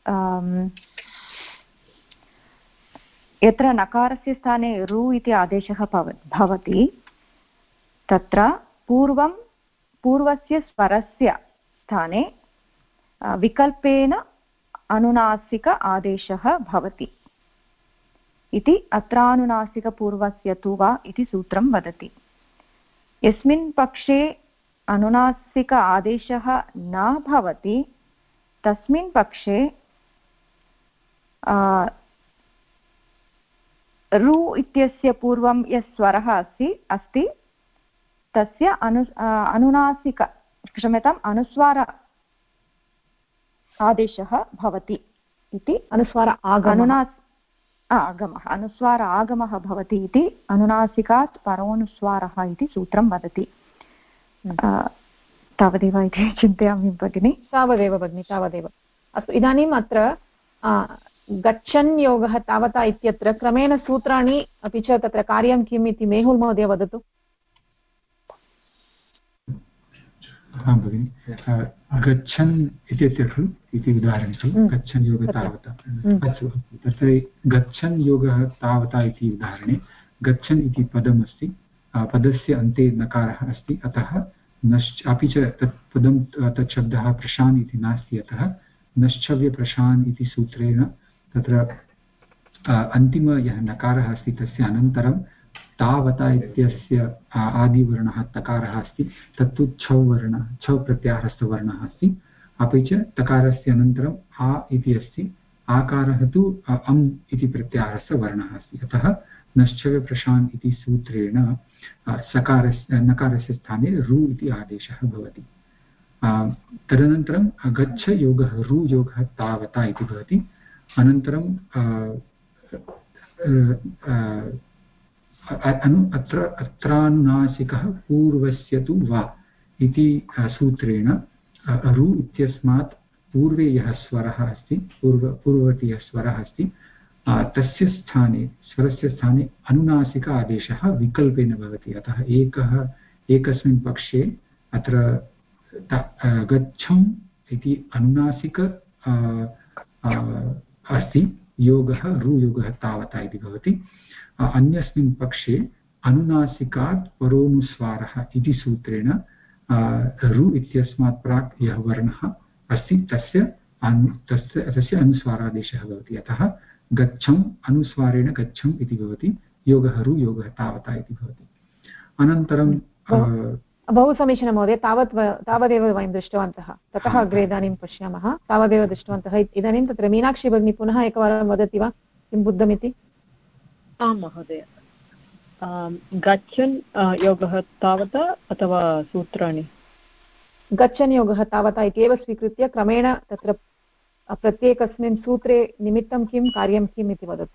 यत्र नकारस्य स्थाने रु इति आदेशः भवति तत्र पूर्वस्य स्वरस्य स्थाने विकल्पेन अनुनासिक आदेशः भवति इति अत्रानुनासिकपूर्वस्य तु वा इति सूत्रं वदति। यस्मिन् पक्षे अनुनासिक आदेशः न भवति तस्मिन् पक्षे रु इत्यस्य पूर्वं यः स्वरः अस्ति तस्य अनुनासिक क्षम्यताम् अनुस्वार आदेशः भवति इति अनुस्वार आगमः भवति इति अनुनासिकात् परोनुस्वारः इति सूत्रं वदति। तावदेव इति चिन्तयामि भगिनि। तावदेव भगिनि, तावदेव। अस्तु, इदानीम् अत्र गच्छन् योगः तावता इत्यत्र क्रमेण सूत्राणि अपि च तत्र कार्यं किम् इति मेहुल् महोदय वदतु। आं भगिनि, गच्छन् इत्यत्र इति उदाहरणं खलु, गच्छन् योगः तावता। अस्तु, तत्र गच्छन् योगः तावता इति उदाहरणे गच्छन् इति पदमस्ति, पदस्य अन्ते नकारः अस्ति, अतः अपि च तत् पदं तत् शब्दः प्रशान् इति नास्ति, अतः नश्चव्यप्रशान् इति सूत्रेण तत्र अन्तिम यः नकारः अस्ति तस्य अनन्तरं तावता इत्यस्य आदिवर्णः तकारः अस्ति, तत्तु छौ प्रत्याहारस्थवर्णः अस्ति। अपि च तकारस्य अनन्तरम् आ इति अस्ति, आकारः तु अम् इति प्रत्याहारस्थवर्णः अस्ति, अतः नश्चव्यप्रशान् इति सूत्रेण नकारस्य स्थाने रु इति आदेशः भवति। तदनन्तरं गच्छ योगः रु योगः तावता इति भवति। अनन्तरं अत्रानुनासिकः पूर्वस्य तु वा इति सूत्रेण रु इत्यस्मात् पूर्वे यः स्वरः अस्ति, पूर्ववर्ती यः स्वरः अस्ति, तस्य स्थाने स्वरस्य स्थाने अनुनासिक आदेशः विकल्पेन भवति। अतः एकस्मिन् पक्षे अत्र गच्छम् इति अनुनासिक अस्ति, योगः रुयोगः तावता इति भवति। अन्यस्मिन् पक्षे अनुनासिकात् परोनुस्वारः इति सूत्रेण रु इत्यस्मात् प्राक् यः वर्णः अस्ति तस्य अनुस्वारादेशः भवति। अतः गच्छम् अनुस्वारेण गच्छम् इति भवति, योगः रु योगः तावता इति भवति। अनन्तरं बहु समीचीनं महोदय, तावदेव वयं दृष्टवन्तः, ततः अग्रे इदानीं पश्यामः। तावदेव दृष्टवन्तः। इदानीं तत्र मीनाक्षी भगिनी पुनः एकवारं वदति वा किं बुद्धमिति? आं महोदय, गच्छन् योगः तावता अथवा सूत्राणि? गच्छन् योगः तावता इत्येव स्वीकृत्य क्रमेण तत्र प्रत्येकस्मिन् सूत्रे निमित्तं किं कार्यं किम् इति वदतु।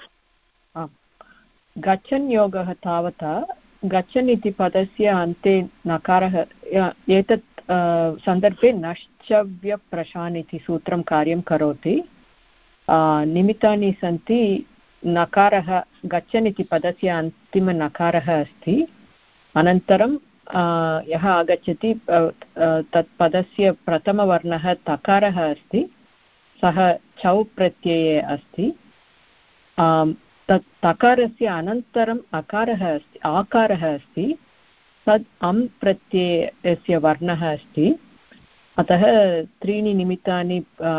गच्छन् योगः तावता, गच्छन् इति पदस्य अन्ते नकारः, एतत् सन्दर्भे नश्चव्यप्रशान् इति सूत्रं कार्यं करोति। निमित्तानि सन्ति। नकारः गच्छन् इति पदस्य अन्तिमनकारः अस्ति, अनन्तरं यः आगच्छति तत् पदस्य प्रथमवर्णः तकारः अस्ति, सः चौ प्रत्यये अस्ति। तत् तकारस्य अनन्तरम् अकारः अस्ति, आकारः अस्ति, तद् अम् प्रत्ययस्य वर्णः अस्ति। अतः त्रीणि निमित्तानि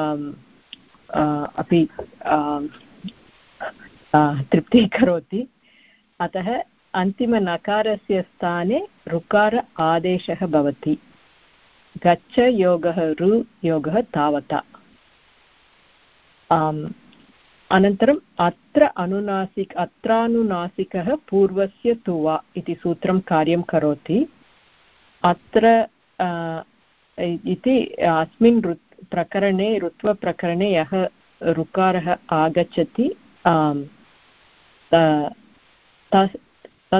अपि तृप्तीकरोति। अतः अन्तिमनकारस्य स्थाने ऋकार आदेशः भवति। गच्छ योगः रु योगः तावता। अनन्तरम् अत्रानुनासिकः पूर्वस्य तु वा इति सूत्रं कार्यं करोति। अत्र इति अस्मिन् प्रकरणे ऋत्वप्रकरणे यः ऋकारः आगच्छति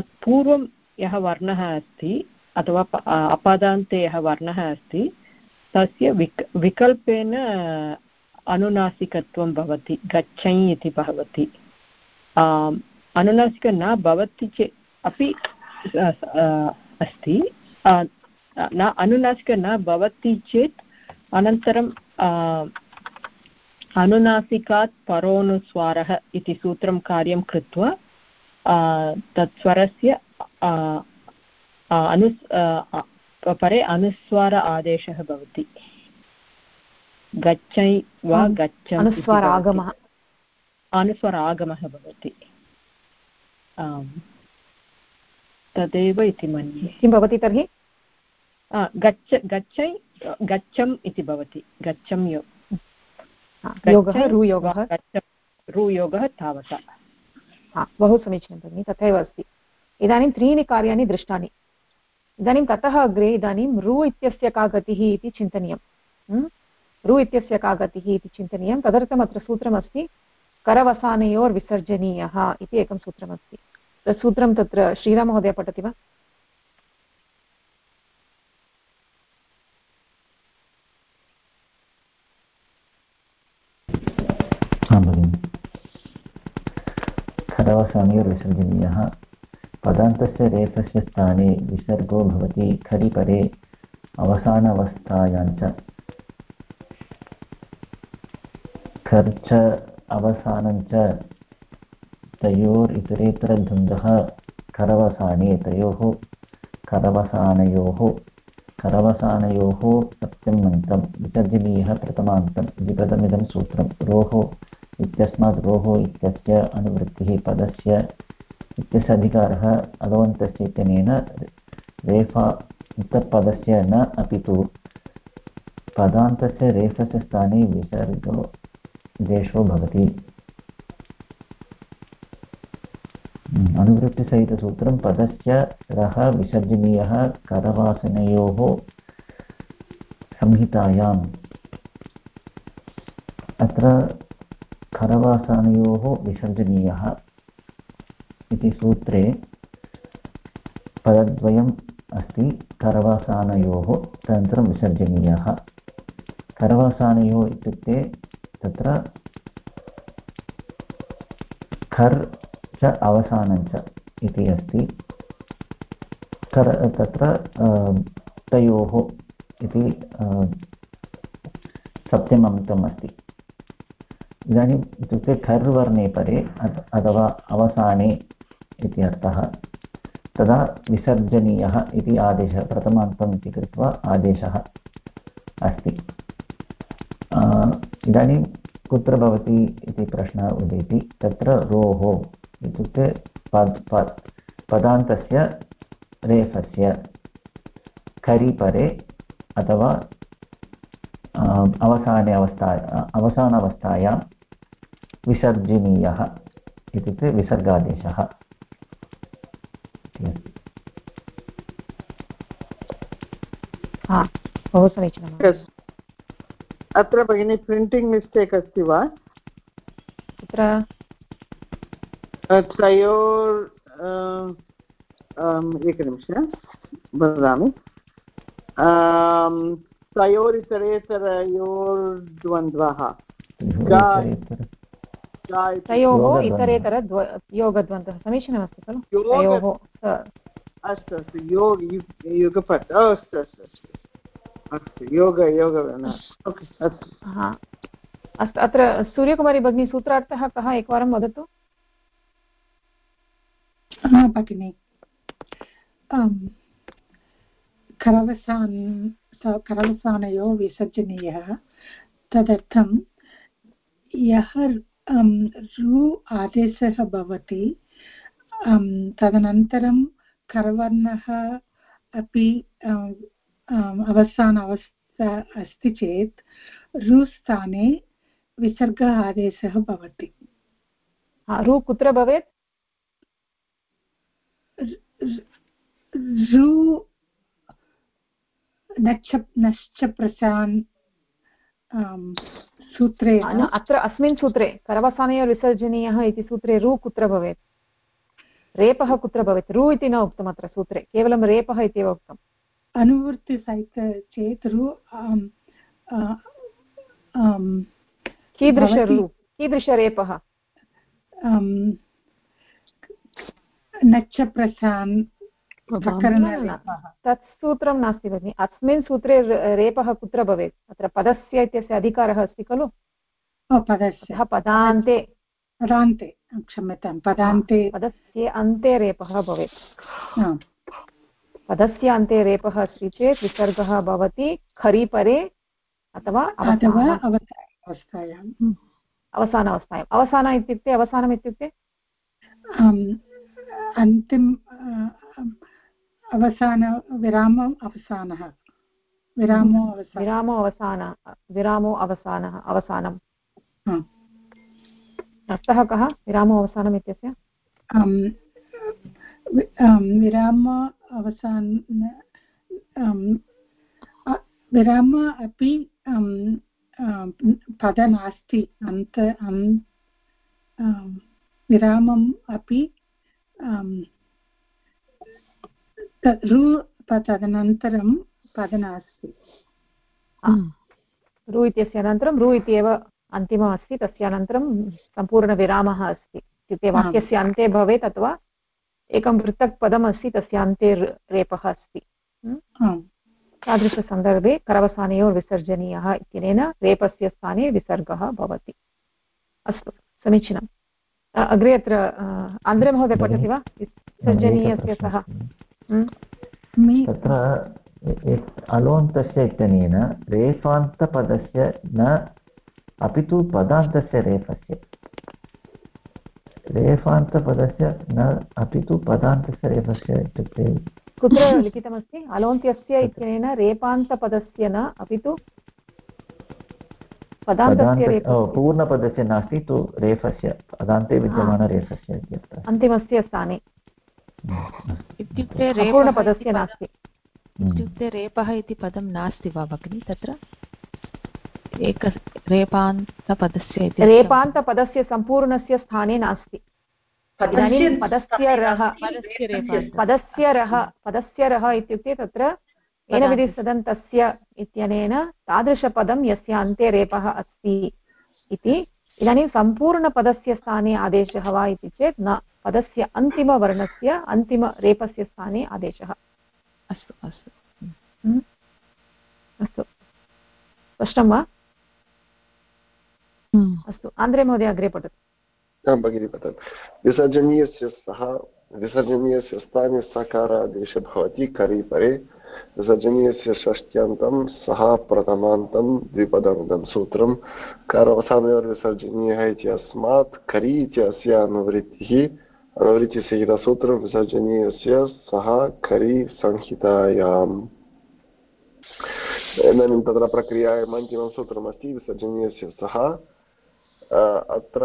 तत्पूर्वं यः वर्णः अस्ति अथवा अपादान्ते यः वर्णः अस्ति तस्य विकल्पेन अनुनासिकत्वं भवति, गच्छै इति भवति। अनुनासिक न भवति चेत् अपि अस्ति, न अनुनासिक न भवति चेत् अनन्तरं अनुनासिकात् परोनुस्वारः इति सूत्रं कार्यं कृत्वा तत् स्वरस्य परे अनुस्वार आदेशः भवति। गच्छै वा गच्छन् अनुस्वार आगमः भवति। तदेव इति मन्ये। किं भवति तर्हि? गच्छै गच्छम् इति भवति। गच्छं योगः रुयोगः तावता। बहु समीचीनं भगिनि, तथैव अस्ति। इदानीं त्रीणि कार्याणि दृष्टानि। इदानीं ततः अग्रे इदानीं रु इत्यस्य का गतिः इति चिन्तनीयं। रु इत्यस्य का गतिः इति चिन्तनीयं। तदर्थम् अत्र सूत्रमस्ति करवसानयोर्विसर्जनीयः इति एकं सूत्रमस्ति। तत् सूत्रं तत्र श्रीराममहोदय पठति वा? करवसानयोर्विसर्जनीयः पदान्तस्य रेफस्य स्थाने विसर्गो भवति खरिपरे अवसानावस्थायां च। खर्च अवसानं च तयोरितरेतरद्वन्द्वः करवसाने तयोः करवसानयोः सप्तम्यन्तं विसर्जनीयः प्रथमान्तम् इति प्रथमिदं सूत्रं। रोः इत्यस्मात् रोः इत्यस्य अनुवृत्तिः पदस्य इत्यस्य अधिकारः अलोन्तस्य इत्यनेन रेफा उत्तरपदस्य न अपि तु पदान्तस्य रेफस्य स्थाने विसर्गो देशो भवति। अनुवृत्तिसहितसूत्रं पदस्य रः विसर्जनीयः करवासनयोः संहितायाम्। अत्र करवासनयोः विसर्जनीयः इति सूत्रे पदद्वयम् अस्ति। करवासानयोः तदनन्तरं विसर्जनीयः। करवासानयोः इत्युक्ते तत्र खर् च अवसानं च इति अस्ति। तत्र तयोः इति सप्तमन्तम् अस्ति। इदानीम् इत्युक्ते खर् वर्णे परे अथवा अवसाने इति अर्थः। तदा विसर्जनीयः इति आदेशः प्रथमान्तम् इति कृत्वा आदेशः अस्ति। इदानीं कुत्र भवति इति प्रश्नः उदेति। तत्र रोः इत्युक्ते पदान्तस्य रेफस्य खरिपरे अथवा अवसानावस्थायां विसर्जनीयः इत्युक्ते विसर्गादेशः। बहु समीचीनम्। अत्र भगिनी प्रिण्टिङ्ग् मिस्टेक् अस्ति वा? तत्र तयोर् एकनिमिषं वदामि। तयोरितरेतरयोर्द्वन्द्वः तयोः इतरेतर योगद्वन्द्वः समीचीनमस्ति खलु? तयोः अस्तु अस्तु युगपत् अस्तु अस्तु अस्तु अस्तु योग अस्तु। अत्र सूर्यकुमारी भगिनी सूत्रार्थः कः एकवारं वदतु। भगिनि करवसानयो विसर्जनीयः। तदर्थं यः रु आदेशः भवति तदनन्तरं करवर्णः अपि अवसान अवस्था अस्ति चेत् रु स्थाने विसर्ग आदेशः भवति। रु कुत्र भवेत्? रु नश्च प्रशान् सूत्रे अत्र अस्मिन् सूत्रे करवसानयोर्विसर्जनीयः इति सूत्रे रु कुत्र भवेत्? रेपः कुत्र भवेत्? रु इति न उक्तम् अत्र सूत्रे, केवलं रेपः इत्येव उक्तम्। अनुवृत्तिसहित चेत् रु कीदृशरेपः नच्च प्रसान् तत् सूत्रं नास्ति भगिनि। अस्मिन् सूत्रे रेपः कुत्र भवेत्? अत्र पदस्य इत्यस्य अधिकारः अस्ति खलु। पदस्य पदान्ते क्षम्यतां पदान्ते पदस्य अन्ते रेपः भवेत्। पदस्य अन्ते रेपः अस्ति चेत् विसर्गः भवति खरीपरे अथवा अवसानावस्थायाम्। अवसान इत्युक्ते अवसानम् इत्युक्ते अन्तिम अवसान विरामम् अवसानः विरामो अवसानः अवसानम् अर्थः कः विरामो अवसानम् इत्यस्य? विराम अवसान विराम अपि पद नास्ति अन्त विरामम् अपि तदनन्तरं पद नास्ति। रु इत्यस्य अनन्तरं रु इत्येव अन्तिमम् अस्ति, तस्य अनन्तरं सम्पूर्णविरामः अस्ति। इत्युक्ते वाक्यस्य अन्ते भवेत् अथवा एकं पृथक् पदम् अस्ति तस्य अन्ते रेपः अस्ति। तादृशसन्दर्भे करवसानयोर्विसर्जनीयः इत्यनेन रेपस्य स्थाने विसर्गः भवति। अस्तु समीचीनम्। अग्रे अत्र आन्द्रे महोदय पठति वा? विसर्जनीयस्य सः तत्र अलोन्तस्य इत्यनेन रेफान्तपदस्य न अपि तु पदान्तस्य रेफस्य रेफान्तपदस्य न अपि तु पदान्तस्य रेफस्य इत्युक्ते कुत्र लिखितमस्ति? अलोन्त्यस्य इत्यनेन रेपान्तपदस्य न अपि तु पूर्णपदस्य नास्ति तु रेफस्य पदान्ते विद्यमानरेफस्य इत्यर्थः अन्तिमस्य स्थाने इत्युक्ते पूर्णपदस्य नास्ति। इत्युक्ते रेपः इति पदं नास्ति वा भगिनि तत्र? रेपान्तपदस्य सम्पूर्णस्य स्थाने नास्ति। इदानीं पदस्य रः इत्युक्ते तत्र येन विधिस्तदन्तस्य इत्यनेन तादृशपदं यस्य अन्ते रेपः अस्ति इति। इदानीं सम्पूर्णपदस्य स्थाने आदेशः वा इति चेत् न, पदस्य अन्तिमवर्णस्य अन्तिमरेपस्य स्थाने आदेशः। अस्तु अस्तु अस्तु स्पष्टं वा? अस्तु आन्द्रे महोदय अग्रे पठतु। भगिनी पठतु। विसर्जनीयस्य स्थाने सकारादेशः भवति करीपरे। विसर्जनीयस्य षष्ट्यन्तं सः प्रथमान्तं द्विपदान्तं सूत्रं करवसानयोर्विसर्जनीयः इत्यस्मात् करी इत्यस्य अनुवृत्तिसहितसूत्रं विसर्जनीयस्य सः करी संहितायाम्। इदानीं तत्र प्रक्रियायाम् अन्तिमं सूत्रमस्ति विसर्जनीयस्य सः। अत्र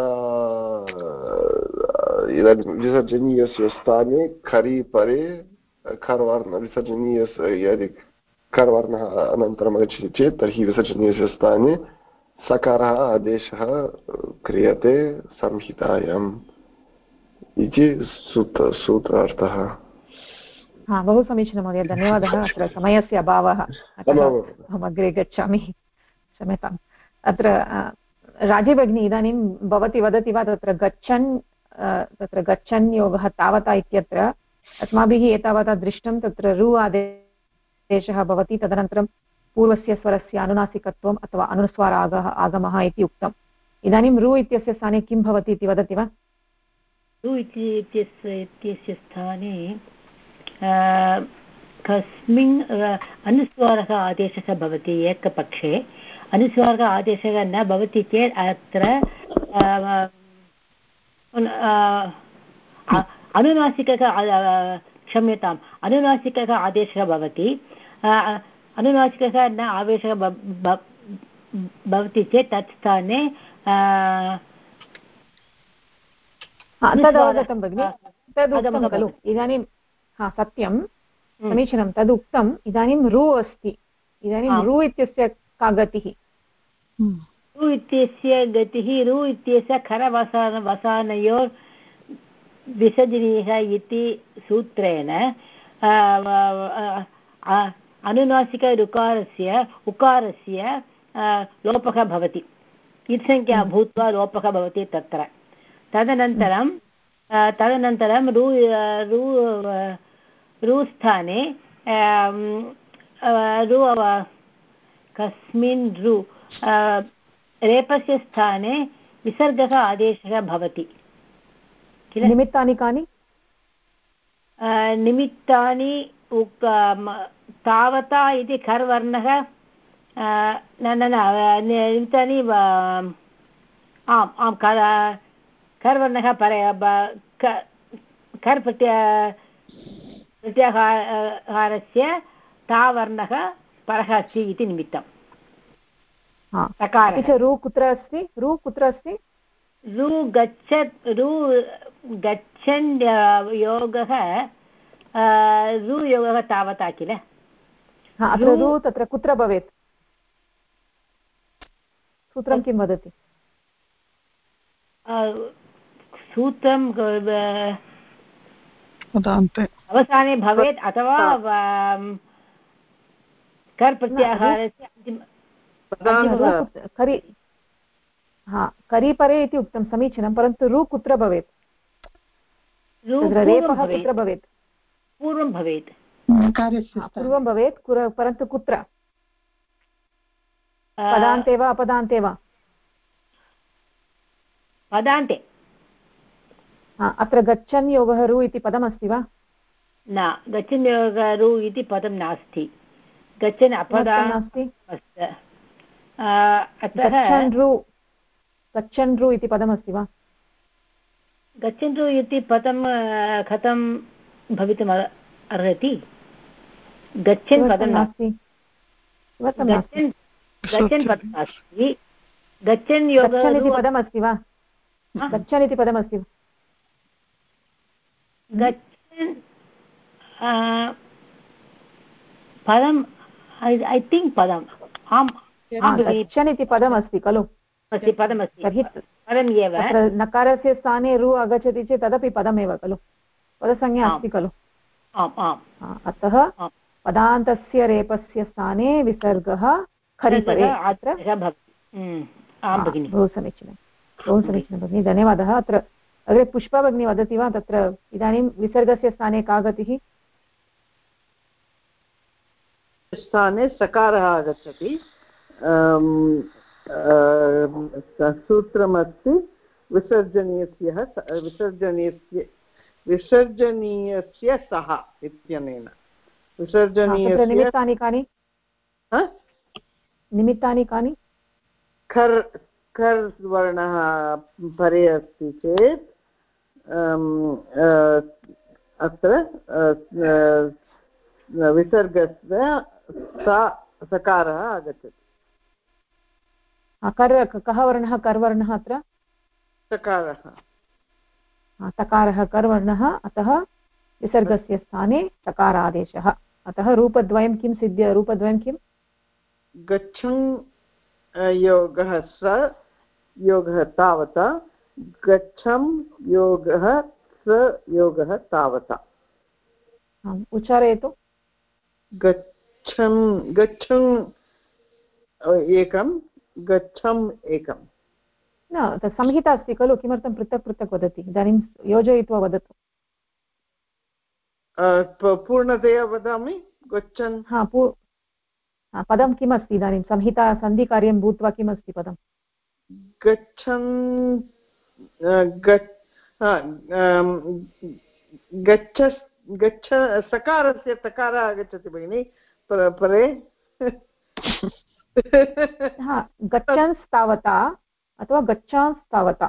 इदानीं विसर्जनीयस्य स्थाने खरीपरे खर्वर्ण विसर्जनीयस्य यदि खर्वर्णः अनन्तरम् आगच्छति चेत् तर्हि विसर्जनीयस्य स्थाने सकारः आदेशः क्रियते संहितायाम् इति सूत्रार्थः। बहु समीचीनं महोदय, धन्यवादः। अत्र समयस्य अभावः, अहम् अग्रे गच्छामि, क्षम्यताम्। अत्र राजी भगिनी इदानीं भवती वदति वा तत्र गच्छन् योगः तावता इत्यत्र अस्माभिः एतावता दृष्टं तत्र रु आदेशः भवति, तदनन्तरं पूर्वस्य स्वरस्य अनुनासिकत्वम् अथवा अनुस्वारागः आगमः इति उक्तम्। इदानीं रु इत्यस्य स्थाने किं भवति इति वदति वा? रु इत्यस्य स्थाने कस्मिन् अनुस्वारः आदेशः भवति एकपक्षे, अनुस्वारः आदेशः न भवति चेत् अत्र अनुनासिकः क्षम्यताम् अनुनासिकः आदेशः भवति। अनुनासिकः न आवेशः भवति चेत् तत् स्थाने तदवगतं भगिनि, तदुक्तं खलु इदानीं? सत्यं, समीचीनं, तदुक्तम्। इदानीं रु अस्ति, इदानीं रु इत्यस्य का गतिः? रु इत्यस्य गतिः रु इत्यस्य खरवसानयोर् विसर्जनीयः इति सूत्रेण अनुनासिक ऋकारस्य उकारस्य लोपः भवति इत्संज्ञा भूत्वा लोपः भवति तत्र तदनन्तरं रु स्थाने कस्मिन् रेपस्य स्थाने विसर्गः आदेशः भवति किल निमित्तानि कानि निमित्तानि तावता इति खर्वर्णः निमित्तानि आम् आम् खर्वर्णः खर् प्रत्याहारस्य तावर्णः परः अस्ति इति निमित्तं रु कुत्र अस्ति रु गच्छन् योगः रुयोगः तावता किल रु तत्र कुत्र भवेत् सूत्रं किं वदति सूत्रं अवसाने भवेत् अथवा कर् प्रत्याहारस्य करीपरे इति उक्तं समीचीनं परन्तु रु कुत्र भवेत् रेपः कुत्र भवेत् पूर्वं भवेत् परन्तु कुत्र पदान्ते वा अपदान्ते वा पदान्ते अत्र गच्छन् योगः रु इति पदमस्ति वा न गच्छन् योगः रु इति पदं नास्ति गच्छन् अपदान्ति गच्छन् रु इति पदमस्ति वा गच्छन् रु इति पदं कथं भवितुम् अर्हति गच्छन् पदं नास्ति गच्छन् पदं नास्ति गच्छन् योगः इति पदमस्ति वा गच्छन् इति पदमस्ति वा गच्छन् पदम् ऐ थिङ्क् पदम् आम् गच्छन् इति पदमस्ति खलु पदमस्ति तर्हि पदम् एव नकारस्य स्थाने रु आगच्छति चेत् तदपि पदमेव खलु पदसंज्ञा अस्ति खलु अतः पदान्तस्य रेपस्य स्थाने विसर्गः खरिपरे अत्र बहु समीचीनं भगिनी धन्यवादः अत्र अग्रे पुष्पा भगिनी वदति वा तत्र इदानीं विसर्गस्य स्थाने का गतिः स्थाने सकारः आगच्छति सूत्रमस्ति विसर्जनीयस्य सः इत्यनेन निमित्तानि कानि निमित्तानि कानि खर् वर्णः परे अस्ति चेत् अत्र विसर्गस्य सकारः आगच्छति कः वर्णः कर्वर्णः अत्र सकारः कर्वर्णः अतः विसर्गस्य स्थाने सकारादेशः अतः रूपद्वयं किं सिद्ध्य रूपद्वयं किं गच्छन् योगः स योगः तावता गच्छं योगः स योगः तावता उच्चारयतु गच्छन् एकं गच्छम् एकं न संहिता अस्ति खलु किमर्थं पृथक् पृथक् वदति इदानीं योजयित्वा वदतु पूर्णतया वदामि गच्छन् पदं किमस्ति इदानीं संहिता सन्धिकार्यं भूत्वा किमस्ति पदं गच्छन् गच्छ सकारस्य तकारः आगच्छति भगिनि परे गच्छन्स्तावता अथवा गच्छांस्तावता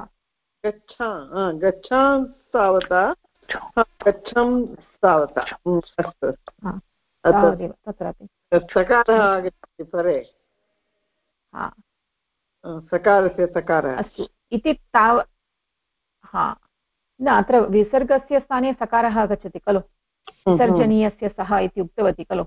गच्छांस्तावता गच्छंस्तावता अस्तु तत्रापि सकारः आगच्छति परे सकारस्य सकारः अस्तु इति न अत्र विसर्गस्य स्थाने सकारः आगच्छति खलु विसर्जनीयस्य सः इति उक्तवती खलु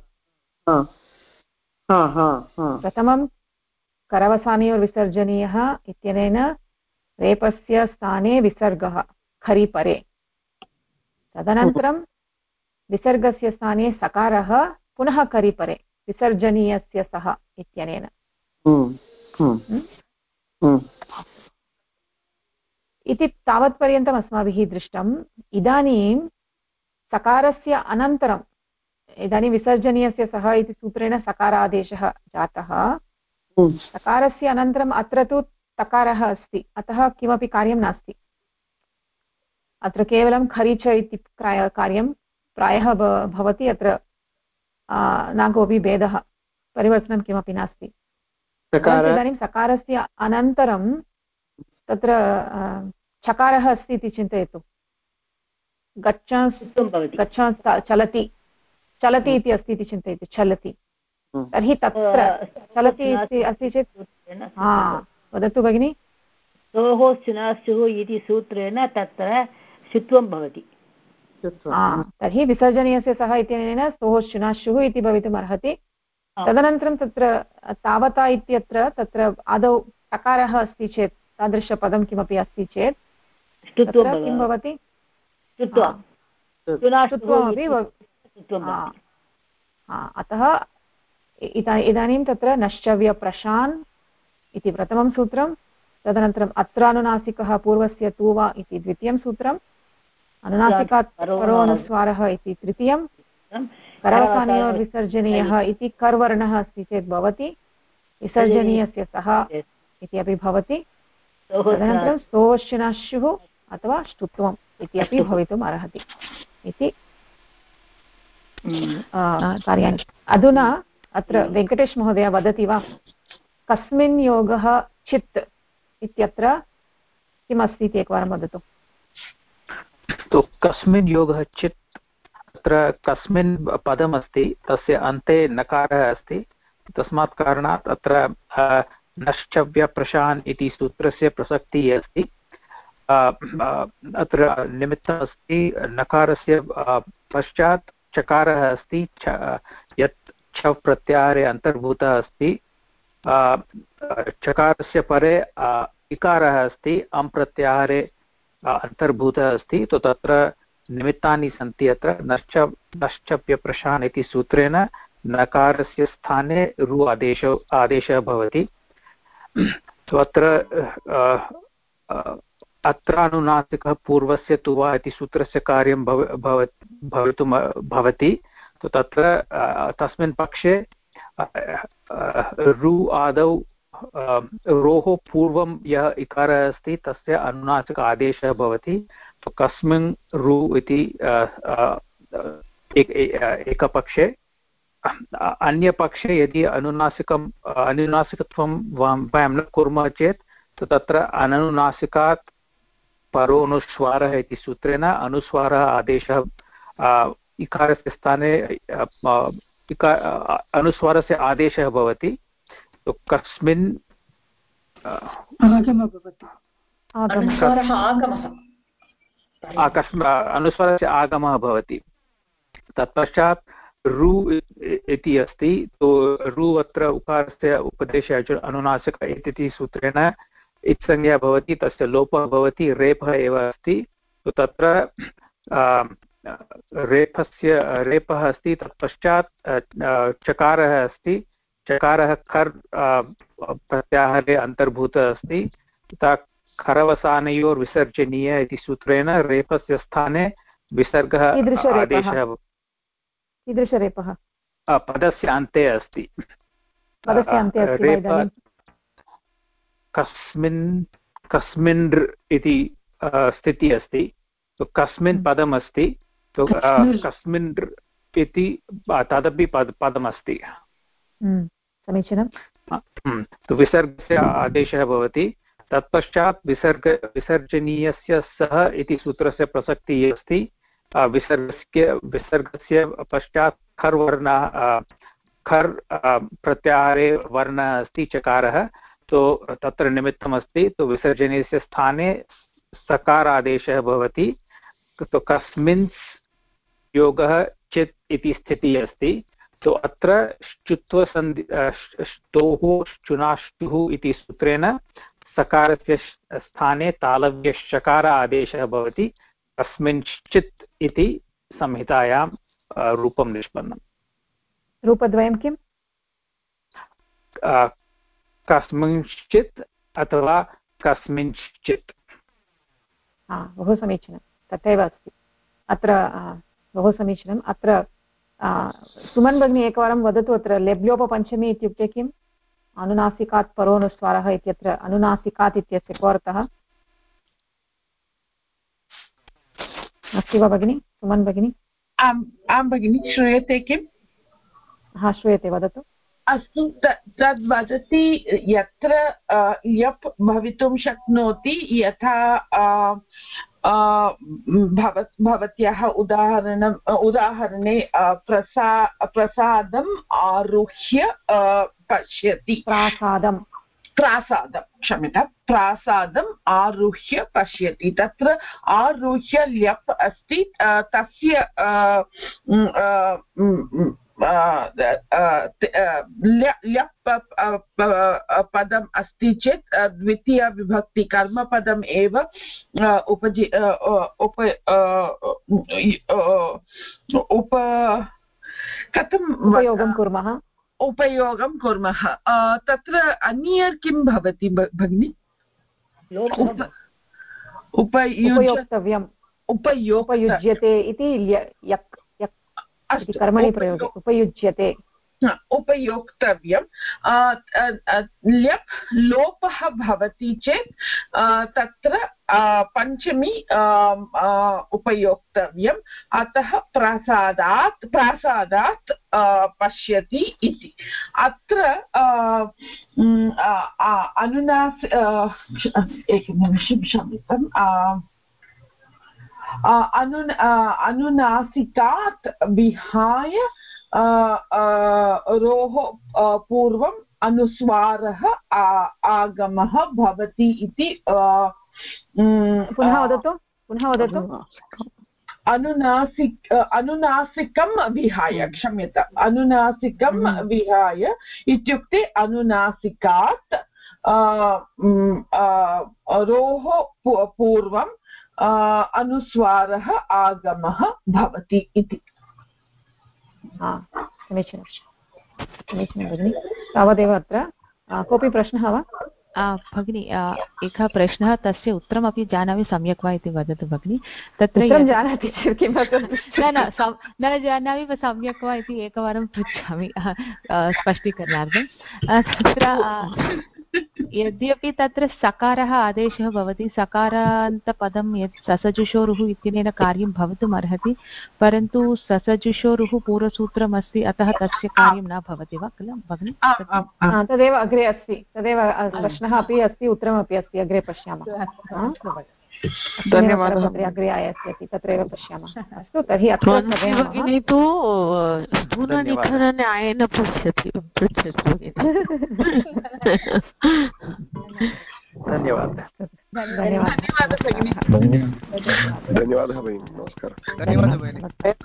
प्रथमं करवसानयोर्विसर्जनीयः इत्यनेन रेपस्य स्थाने विसर्गः खरिपरे तदनन्तरं विसर्गस्य स्थाने सकारः पुनः करिपरे विसर्जनीयस्य सः इत्यनेन इति तावत्पर्यन्तम् अस्माभिः दृष्टम्। इदानीं सकारस्य अनन्तरम्, इदानीं विसर्जनीयस्य सः इति सूत्रेण सकारादेशः जातः। सकारस्य अनन्तरम् अत्र तु तकारः अस्ति, अतः किमपि कार्यं नास्ति। अत्र केवलं खरीच इति कार्यं प्रायः भवति। अत्र न कोऽपि भेदः, परिवर्तनं किमपि नास्ति। इदानीं सकारस्य अनन्तरं तत्र चकारः अस्ति इति चिन्तयतु। चलति चलति इति अस्ति इति चिन्तयतु, चलति। तर्हि तत्र चलति इति अस्ति चेत् वदतु भगिनि। सोः शुनाशुः इति सूत्रेण तत्र शुत्वं भवति। तर्हि विसर्जनीयस्य सः इत्यनेन सोः शुनाशुः इति भवितुम् अर्हति। तदनन्तरं तत्र तावता इत्यत्र तत्र आदौ टकारः अस्ति चेत्, तादृशपदं किमपि अस्ति चेत् किं भवति? अतः इदानीं तत्र नश्चव्यप्रशान् इति प्रथमं सूत्रं, तदनन्तरम् अत्रानुनासिकः पूर्वस्य तु वा इति द्वितीयं सूत्रम्, अनुनासिकात् परो अनुस्वारः इति तृतीयं, करवसानयोः विसर्जनीयः इति कर्वर्णः अस्ति चेत् भवति, विसर्जनीयस्य सः इति अपि भवति। तदनन्तरं सोश्नाशुः अथवा ष्टुत्वम् इति अपि भवितुम् अर्हति इति कार्याणि। अधुना अत्र वेङ्कटेश महोदय वदति वा, कस्मिन् योगः चित् इत्यत्र किमस्ति इति एकवारं वदतु। कस्मिन् योगः चित्, अत्र कस्मिन् पदमस्ति तस्य अन्ते नकारः अस्ति, तस्मात् कारणात् अत्र नश्चव्यप्रशान् इति सूत्रस्य प्रसक्तिः अस्ति। अत्र निमित्तमस्ति नकारस्य पश्चात् चकारः अस्ति, यत् छव् प्रत्याहारे अन्तर्भूतः अस्ति। चकारस्य परे इकारः अस्ति, अम् प्रत्याहारे अन्तर्भूतः अस्ति। तो तत्र निमित्तानि सन्ति। अत्र नश्चव्यप्रशान् इति सूत्रेण नकारस्य स्थाने रु आदेशः भवति। तो अत्र अनुनासिकः पूर्वस्य तु वा इति सूत्रस्य कार्यं भवितुं भवति। तो तत्र तस्मिन् पक्षे रु आदौ रोः पूर्वं यः इकारः अस्ति तस्य अनुनासिक आदेशः भवति। तो कस्मिन् रु इति एकपक्षे। अन्यपक्षे यदि अनुनासिकत्वं वयं न कुर्मः चेत् तो तत्र अननुनासिकात् परोनुस्वारः इति सूत्रेण अनुस्वारः आदेशः इकारस्य स्थाने अनुस्वारस्य आदेशः भवति। तो कस्मिन् अनुस्वारस्य आगमः भवति। तत्पश्चात् रु इति अस्ति। तो रु अत्र उकारस्य उपदेशे अनुनासिक इति सूत्रेण इत्संज्ञा भवति, तस्य लोपः भवति, रेफः एव अस्ति। तो तत्र रेफः अस्ति, तत्पश्चात् चकारः अस्ति। चकारः खर् प्रत्याहारे अन्तर्भूतः अस्ति। तथा खरवसानयोर्विसर्जनीय इति सूत्रेण रेफस्य स्थाने विसर्गः आदेशः। कीदृशरेपः? पदस्य अन्ते अस्ति। कस्मिन् इति स्थितिः अस्ति। तो कस्मिन् पदमस्ति, तो कस्मिन् इति तदपि पदमस्ति। समीचीनं। तो विसर्गस्य आदेशः भवति। तत्पश्चात् विसर्जनीयस्य सः इति सूत्रस्य प्रसक्तिः अस्ति। विसर्गस्य पश्चात् खर् वर्णः, खर् प्रत्याहारे वर्णः अस्ति, चकारः। तो तत्र निमित्तमस्ति। तो विसर्जनीयस्य स्थाने सकारादेशः भवति। तो कस्मिन् योगः चित् इति स्थितिः अस्ति। तो अत्र स्तोः चुनाष्टुः इति सूत्रेण सकारस्य स्थाने तालव्यशकार आदेशः भवति। कस्मिंश्चित् इति संहितायां रूपं निष्पन्नम्। रूपद्वयं किम्? कस्मिंश्चित् अथवा कस्मिंश्चित्। बहु समीचीनं, तथैव अस्ति अत्र। बहु समीचीनम्। अत्र सुमन् भगिनी एकवारं वदतु, अत्र लेब्लोपपञ्चमी इत्युक्ते किम्? अनुनासिकात् परोनुस्वारः इत्यत्र अनुनासिकात् इत्यस्य को अर्थः अस्ति वा भगिनी? सुमन् भगिनी? आं भगिनि, श्रूयते किम्? श्रूयते, वदतु। अस्तु, तद् वदति यत्र यप् भवितुं शक्नोति, यथा भवत्याः उदाहरणे प्रसादम् आरुह्य पश्यति। प्रासादम् आरुह्य पश्यति। तत्र आरुह्य ल्यप् अस्ति, तस्य ल्यप् पदम् अस्ति चेत् द्वितीयविभक्ति कर्मपदम् एव उपयोगं कुर्मः। तत्र अन्यर् किं भवति भगिनि? उपयुज्यते इति कर्मणि प्रयोगे उपयुज्यते, उपयोक्तव्यं। ल्यप् लोपः भवति चेत् तत्र पञ्चमी उपयोक्तव्यम्। अतः प्रासादात् पश्यति इति। अत्र एकनिमिषं क्षम्यताम्। अनुनासिकात् विहाय रोः पूर्वम् अनुस्वारः आगमः भवति इति। पुनः वदतु। अनुनासिकं विहाय, क्षम्यताम्, अनुनासिकं विहाय इत्युक्ते अनुनासिकात् रोः पूर्वं अनुस्वारः आगमः भवति इति। समीचीनं भगिनि। तावदेव। अत्र कोऽपि प्रश्नः वा भगिनि? एकः प्रश्नः, तस्य उत्तरमपि जानामि सम्यक् वा इति वदतु भगिनि। तत्र जानाति चेत् किमर्थं न जानामि सम्यक् वा इति एकवारं पृच्छामि स्पष्टीकरणार्थं। तत्र यद्यपि तत्र सकारः आदेशः भवति, सकारान्तपदं यत् ससजुषोरुः इत्यनेन कार्यं भवितुम् अर्हति, परन्तु ससजुषोरुः पूर्वसूत्रमस्ति, अतः तस्य कार्यं न भवति वा किल भगिनि? तदेव अग्रे अस्ति, तदेव प्रश्नः अपि अस्ति, उत्तरमपि अस्ति। अग्रे पश्यामः। धन्यवादः। अग्रे आयास्यति, तत्रैव पश्यामः। अस्तु, तर्हि भगिनी तु स्थूलनिखरन्यायेन पृच्छति। धन्यवादः। धन्यवादः भगिनी, नमस्कारः। धन्यवादः भगिनी, नमस्कारः।